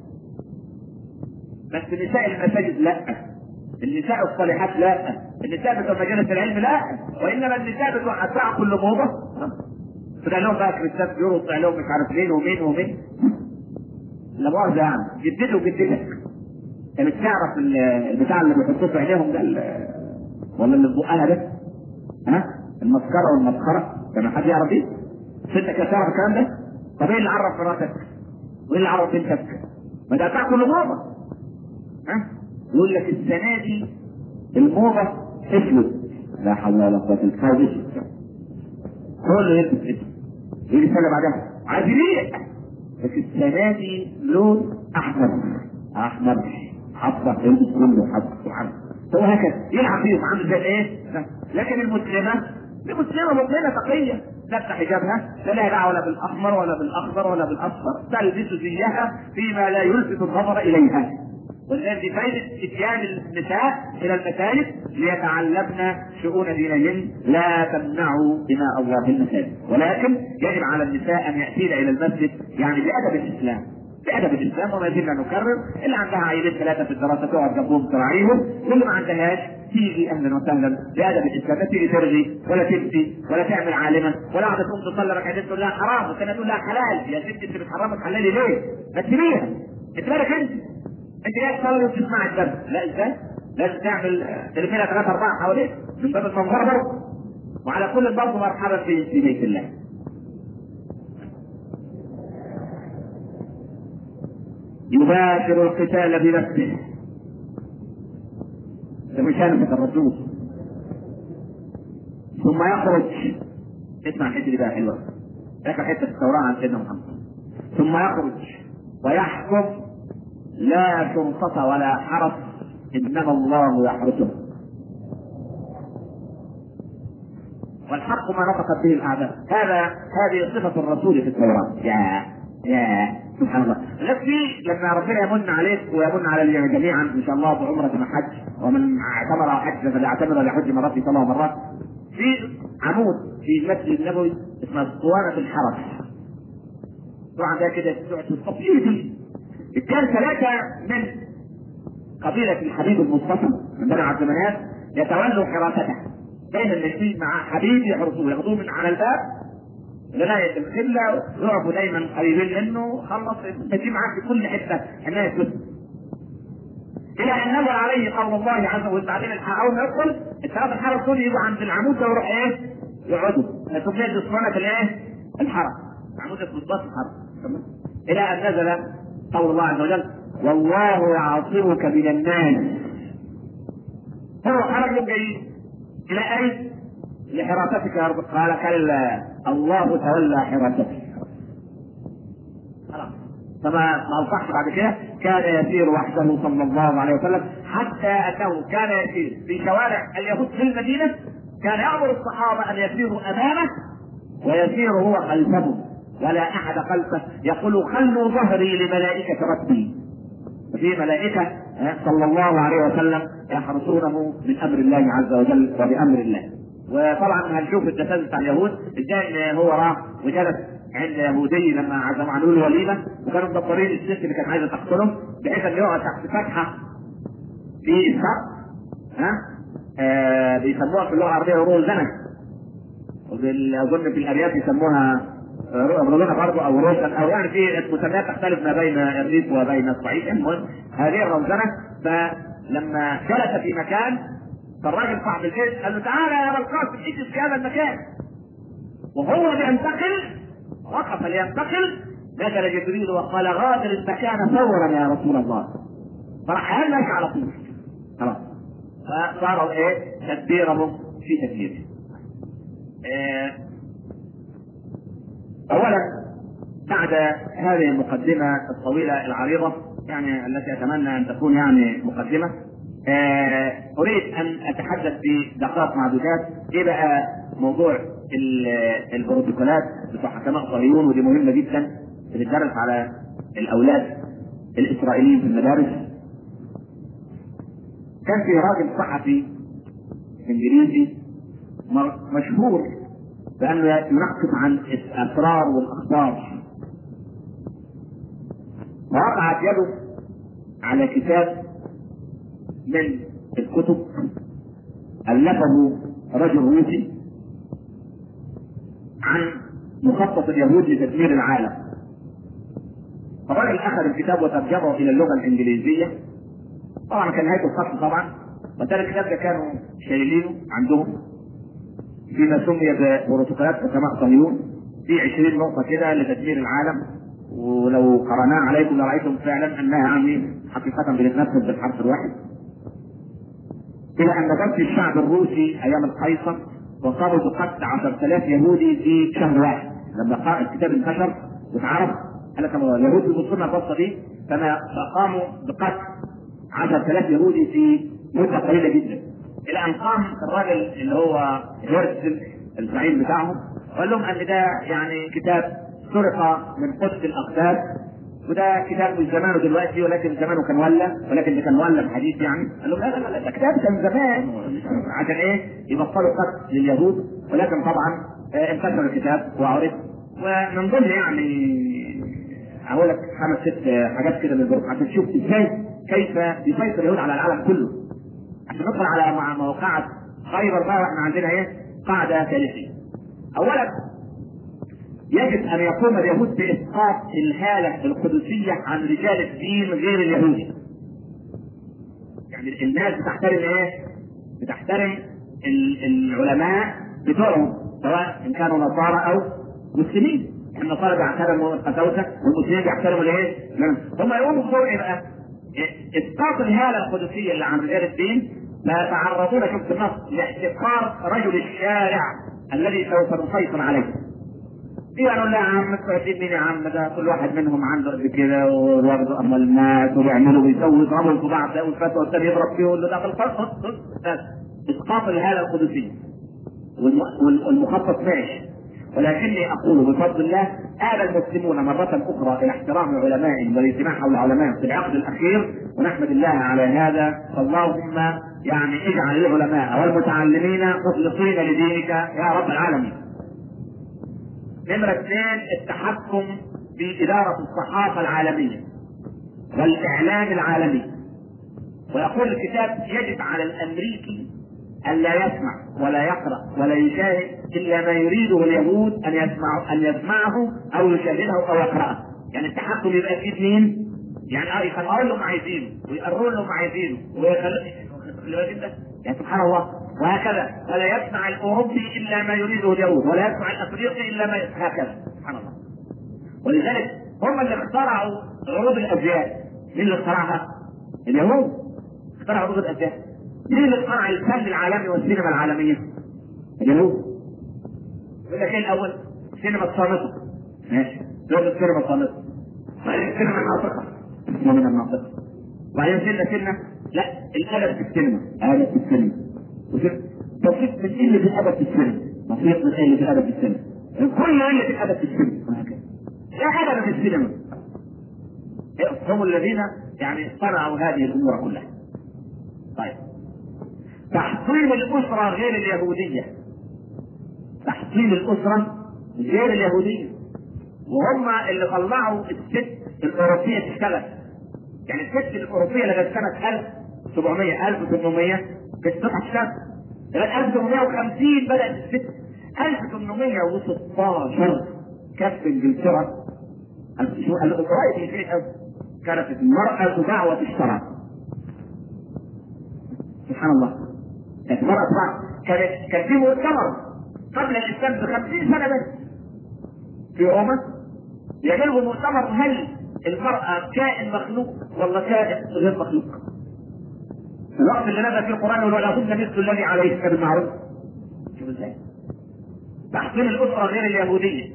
بس نساء المساجد لا، النساء الصالحات لا، النساء بتوع مجالس العلم لا، وانما النساء بتوع اتباع كل موضه طلع لهم بقى كريستات بيورو، طلع لهم مش عارف مين ومين ومين. لا مؤاخذه يعني جدتي وجدتك كانت تعرف البتاع اللي بيحطوه في عينيهم ده ولا اللي في بقها ده، ها المسكره والمسخره، كان حد يعرف ايه؟ ستك كانت تعرف الكلام ده؟ طب ايه اللي عرف مراتك؟ وايه اللي عرف بنتك؟ ما ده بتاع كل موضه. ها يقول لك السنه دي الموضه اسود، لا حول ولا قوه الا بالله، كله يلبس اسود، يجي السنه بعدها عايز يليق، بس السنه دي لون احمر، احمر حفظه يلبس كله حفظه سبحان الله، هو هكذا يلعب فيهم عامل زي ايه؟ لكن المسلمه دي مسلمه مؤمنه تقيه، لابسه حجابها لا لها دعوه ولا بالاحمر ولا بالاخضر ولا بالاصفر، تلبس زيها فيما لا يلفت النظر اليها. والآن دي فائدة اتيان النساء إلى المساجد ليتعلمن شؤون دينهن، لا تمنعوا إماء الله في المساجد، ولكن يجب على النساء أن يأتين إلى المسجد يعني بأدب الإسلام، بأدب الإسلام. وما زلنا نكرر، اللي عندها عيلين ثلاثة في الدراسة تقعد جنبهم تراعيهم، واللي ما عندهاش تيجي أهلا وسهلا بأدب الإسلام، لا تيجي ترغي ولا تفتي ولا تعمل عالمة ولا قاعدة تقوم تصلي ركعتين تقول لها حرام وكان تقول لها حلال. يا ستي أنت بتحرمي تحللي ليه؟ ما تسيبيها، أنت مالك انت جاي تصلي وتسمع الدرس، لا ازاي؟ لازم تعمل تلفينه 3 4 حواليك من باب المنظره برضه، وعلى كل برضه مرحبا في بيت الله. يباشر القتال بنفسه بمشانفة الرسول، ثم يخرج. اسمع الحته دي بقى حلوه، ذكر حته التوراه عن سيدنا محمد. ثم يخرج ويحكم لا شرطة ولا حرس، انما الله يحرسه، والحق ما نطقت به الاعداء. هذه صفة الرسول في التوراة. يا سبحان الله. لكن لما ربنا يمن عليك ويمن على جميعا ان شاء الله بعمرة وحج، ومن اعتمر حج فليعتمر لحج مرات في 3 مرات، في عمود في المسجد النبوي اسمه اسطوانة الحرس. طبعا ده كده تطبيقي. كان 3 من قبيلة الحبيب المصطفى من بني عبد مناف يتولوا حراسته، بين النبي مع حبيب يحرسوه، ياخذوه من على الباب لغاية القبلة، يقفوا دايما قريبين منه، خلص تجي معاه في كل حتة الناس كده، إلى أن نزل عليه قول الله عز وجل بعدين أول ما يدخل الثلاثة الحرس دول يجوا عند العمود ده ويروح إيه؟ يقعدوا، تبني اسطوانة الإيه؟ الحرس، عمود الضباط الحرس، إلى أن نزل قول الله عز وجل والله يعصمك من الناس. هو خرج من جيد الى اين؟ لحراستك يا رب. قال كلا الله تولى حراستك. خلاص فما اوقعش بعد كده. كان يسير وحده صلى الله عليه وسلم حتى انه كان يسير في شوارع اليهود في المدينه، كان يامر الصحابه ان يسيروا امامه ويسير هو خلفهم ولا احد خلفه، يقول خلوا ظهري لملائكه ربي. في ملائكة صلى الله عليه وسلم يحرسونه من امر الله عز وجل وبامر الله. وطبعا هنشوف التسلسل بتاع اليهود ازاي ان هو راح وجلس عند يهودي لما عزموا عنه الوليمه، وكانوا مدبرين الست اللي كانت عايزه تقتله بحيث ان يقعد تحت فتحه في السقف، بيسموها في اللغه العربيه روزنه، اظن في الارياف يسموها ربنا برضه او روشن او يعني في مسميات تختلف ما بين الريف وبين الصعيد. المهم هذه الروزنه. فلما جلس في مكان فالراجل صاحب البيت قال له تعالى يا ابا القاسم اجلس في هذا المكان، وهو بينتقل وقف لينتقل نزل جبريل وقال غادر المكان فورا يا رسول الله، فراح هلك على طول خلاص. فصاروا تدبيرهم في تدبيره. اولا بعد هذه المقدمة الطويلة العريضة يعني التي اتمنى ان تكون يعني مقدمة، اريد ان اتحدث في دقائق معدودات ايه بقى موضوع البروتوكولات بتوع حكماء صهيون، ودي مهمة جدا بتدرس على الاولاد الاسرائيليين في المدارس. كان في راجل صحفي انجليزي مشهور بانه ينقب عن الاسرار والاخبار، فوقعت يده على كتاب من الكتب ألفه رجل روسي عن مخطط اليهود لتدمير العالم. فالراجل أخذ الكتاب وترجمه إلى اللغة الإنجليزية. طبعا كان نهاية الخط طبعا، وترى الكتاب ده كانوا شايلينه عندهم فيما سمي ببروتوكولات حكماء صهيون، في 20 نقطة كده لتدمير العالم، ولو قرأناها عليكم لرأيتم فعلا أنها حقيقة بتتنفذ بالحرف الواحد. إلى أن ضبط الشعب الروسي أيام القيصر وصلوا بقتل 10,000 يهودي في شهر واحد. لما الكتاب انتشر واتعرف قال لك اليهود بيبصوا لنا القصة دي، فقاموا بقتل 10,000 يهودي في مدة قليلة جدا. إلى أن قام الراجل اللي هو هيرتزل الزعيم بتاعهم وقال لهم أن ده يعني كتاب سرق من قدس الأقداس، وده كتاب مش زمانه دلوقتي ولكن زمانه كان ولكن ده كان ولا حديث يعني. قال لهم لا ده كتاب كان زمان عشان ايه يبطلوا قتل لليهود، ولكن طبعا انتشر الكتاب وعرف. ومن ضمن يعني هقول لك 5-6 حاجات كده من الجروب عشان تشوف ازاي كيف يسيطر اليهود على العالم كله. عشان ندخل على موقعة خيبر بقى واحنا عندنا ايه قاعدة تاريخية. اولا يجب ان يقوم اليهود باسقاط الهالة القدسية عن رجال الدين غير اليهودي. يعني الناس بتحترم ايه؟ بتحترم العلماء بتوعهم سواء ان كانوا نصارى او مسلمين. النصارى بيحترموا القساوسة والمسلمين بيحترموا الايه؟ هم يقوموا بدور ايه بقى؟ اسقاط الهالة القدسية اللي عن رجال الدين، فيتعرضون شوف النص لاحتقار رجل الشارع الذي سوف نسيطر عليه. قالوا لا يا عم انتوا مين يا عم، ده كل واحد منهم عنده قد كده وياخدوا اموال الناس وبيعملوا ويسووا يضربوا في بعض والفتوى والثاني يضرب فيه ويقول له ده في الخط. اسقاط الهاله القدسيه والمخطط ماشي، ولكني اقول بفضل الله آل المسلمون مرة أخرى إلى احترام علمائهم والاجتماع حول علمائهم في العقد الأخير، ونحمد الله على هذا. فاللهم يعني اجعل العلماء والمتعلمين مخلصين لدينك يا رب العالمين. نمرة 2 التحكم بإدارة الصحافة العالمية والإعلام العالمي. ويقول الكتاب يجب على الأمريكي أن لا يسمع ولا يقرأ ولا يشاهد إلا ما يريده اليهود أن يسمعه أو يشاهده أو يقرأه. يعني التحكم يبقى في اثنين، يعني يسمعوا لهم عايزينه ويقروا لهم عايزينه يعني سبحان الله. وهكذا ولا يسمع الأوروبي إلا ما يريده اليهود ولا يسمع الأفريقي إلا ما هكذا سبحان الله. ولذلك هم اللي اخترعوا عروض الأزياء. مين اللي اخترعها؟ اليهود اخترعوا عروض الأزياء. مين اللي اخترع الفن العالمي والسينما العالمية؟ اليهود. يقول لك ايه الأول؟ السينما الصامتة. ماشي. دول السينما الصامتة. بعدين السينما الناطقة. اسمه من الناطقة. وبعدين سنة لا الأدب في السينما. أدب في السينما. بسيط من قلة الأدب في السينما. بسيط من قلة الأدب في السينما. كل قلة الأدب في السينما. وهكذا. لا أدب في السينما. هم الذين يعني صنعوا هذه الأمور كلها. طيب. تحطيم الأسرة غير اليهودية. تحطيم الأسرة غير اليهودية. وهم اللي طلعوا الست الأوروبية تشتغل. يعني الست الأوروبية لغاية سنة 1700 1800 كانت تشتغل. لغاية 1850 بدأت الست. 1816 كانت في إنجلترا كانت المرأة دعوة الشرع. سبحان الله. كانت مرأة كان في مؤتمر قبل الإسلام ب50 سنة بس في روما يعملوا مؤتمر هل المرأة كائن مخلوق ولا كائن غير مخلوق. الوقت اللي نزل في القرآن ولهن مثل الذي عليهن بالمعروف. شوف ازاي تحطيم الأسرة غير اليهودية.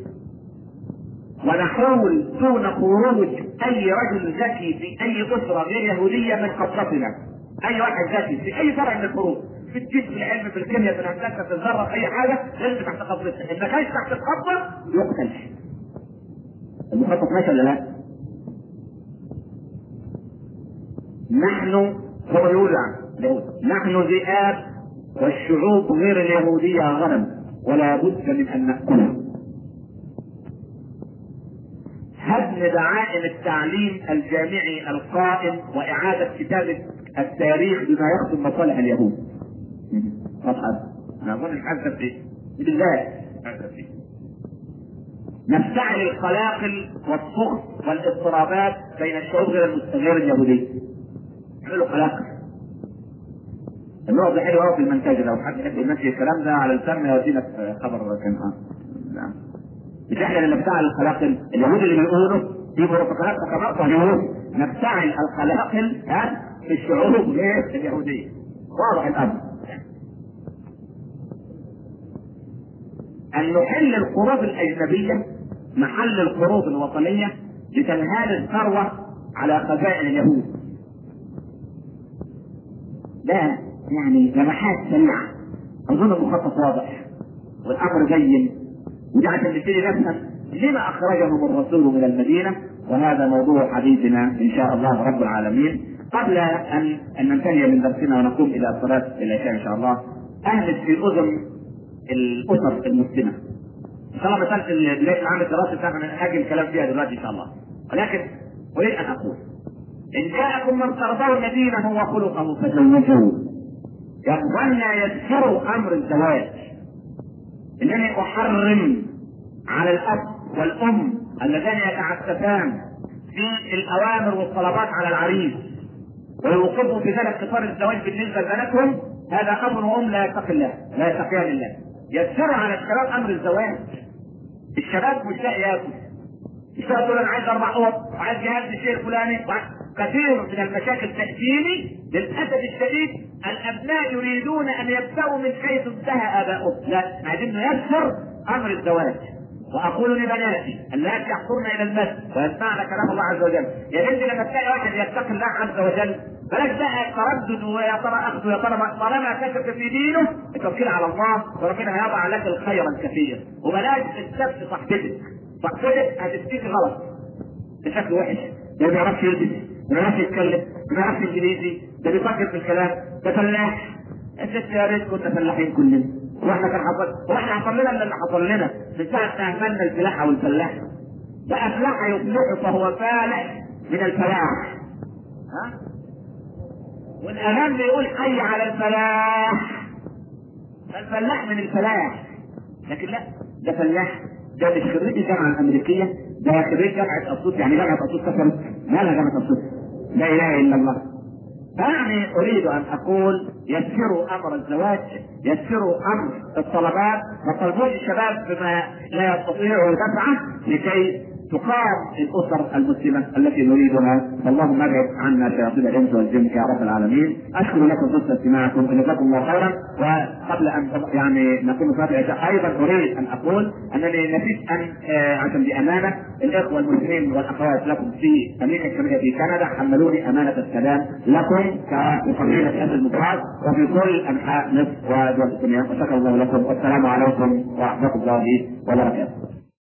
ونحاول دون خروج أي رجل ذكي في أي أسرة غير يهودية من قبضتنا. أي واحد ذكي في أي فرع من الفروع في الجسم في العلم في الكيمياء في الهندسة في الذرة في أي حاجة لازم تحت قبضتنا. إن ما كانش تحت القبضة يقتل. المخطط ماشي ولا لا؟ نحن هو يقول نحن ذئاب والشعوب غير اليهودية غنم ولا بد من أن نأكلها. هدم دعائم التعليم الجامعي القائم واعاده كتابه التاريخ بما يخدم مصالح اليهود. طبعا انا اظن الحادثه في بالله نفتعل القلاقل والسخط والاضطرابات بين الشعوب غير اليهوديه. يعملوا قلاقل. النوع ده حلو قوي في المنتج، لو حد يحب يمشي الكلام ده على الفم يودينا في خبر كان نعم. مش احنا اللي نفتعل القلاقل، اليهود اللي بيقولوا في بروتوكولات وكبار اليهود نفتعل القلاقل في الشعوب غير اليهوديه. واضح الامر. أن نحل القروض الأجنبية محل القروض الوطنية لتنهال الثروة على خزائن اليهود. ده يعني لمحات سريعة، أظن المخطط واضح والأمر بين، وده عشان نبتدي نفهم لما أخرجهم الرسول من المدينة، وهذا موضوع حديثنا إن شاء الله رب العالمين. قبل أن ننتهي من درسنا ونقوم إلى صلاة العشاء إن شاء الله، أهمس في أذن الاسر المسلمه. ان شاء الله مساله بدايه العام الدراسي بتاعنا نأجل الكلام فيها دلوقتي ان شاء الله، ولكن اريد ان اقول ان جاءكم من ترضون دينه وخلقه فزوجوه. يظن يسر امر الزواج. انني احرم على الاب والام اللذان يتعسفان في الاوامر والطلبات على العريس ويوقفوا في ذلك قطار الزواج بالنسبه لبناتهم، هذا امر لا يتقي الله، لا يتقيان الله. يسروا على الشباب امر الزواج. الشباب مش لاقي ياكل. الشباب يقول انا عايز 4 اوض وعايز جهاز الشيء الفلاني. كثير من المشاكل تاتيني للاسف الشديد الابناء يريدون ان يبداوا من حيث انتهى اباؤهم. لا، عايزين نيسر امر الزواج. واقول لبناتي اللاتي يحضرن الى المسجد ويسمعن كلام الله عز وجل، يا بنتي لما تلاقي واحد يتقي الله عز وجل بلاش بقى التردد ويا ترى اخذ ويا ترى طالما كشف في دينه التوكيل على الله وربنا هيضع لك الخير الكثير. وبلاش تستبقي صاحبتك هتفتكي غلط بشكل وحش. ده ما بيعرفش يلبس، ما بيعرفش يتكلم، ما بيعرفش انجليزي، ده بيفكر في الكلام، ده فلاح. يا ست يا ريت كنا فلاحين كلنا. واحنا حصل لنا اللي حصل لنا من ساعه ما اهملنا الفلاحه والفلاح. بقى فلاح يفلح فهو فالح من الفلاح. والأذان بيقول حي على الفلاح، فالفلاح من الفلاح. لكن لا، ده فلاح، ده مش خريج الجامعة الأمريكية، ده خريج جامعة أسيوط. يعني جامعة أسيوط كفرت؟ مالها جامعة أسيوط؟ لا إله إلا الله. فيعني أريد أن أقول يسروا أمر الزواج، يسروا أمر الطلبات، ما تطلبوش الشباب بما لا يستطيعوا دفعه لكي تقام الاسر المسلمه التي نريدها. فاللهم ابعد عنا شياطين الانس والجن يا رب العالمين. اشكر لكم حسن استماعكم، جزاكم الله خيرا. وقبل ان يعني نقوم بصلاه العشاء ايضا اريد ان اقول انني نسيت ان عشان بامانه الاخوه المسلمين والاخوات لكم في امريكا الشماليه في كندا حملوني امانه السلام لكم كمقررين في هذا المباراه وفي كل انحاء مصر ودول الدنيا. وشكر الله لكم والسلام عليكم ورحمه الله وبركاته.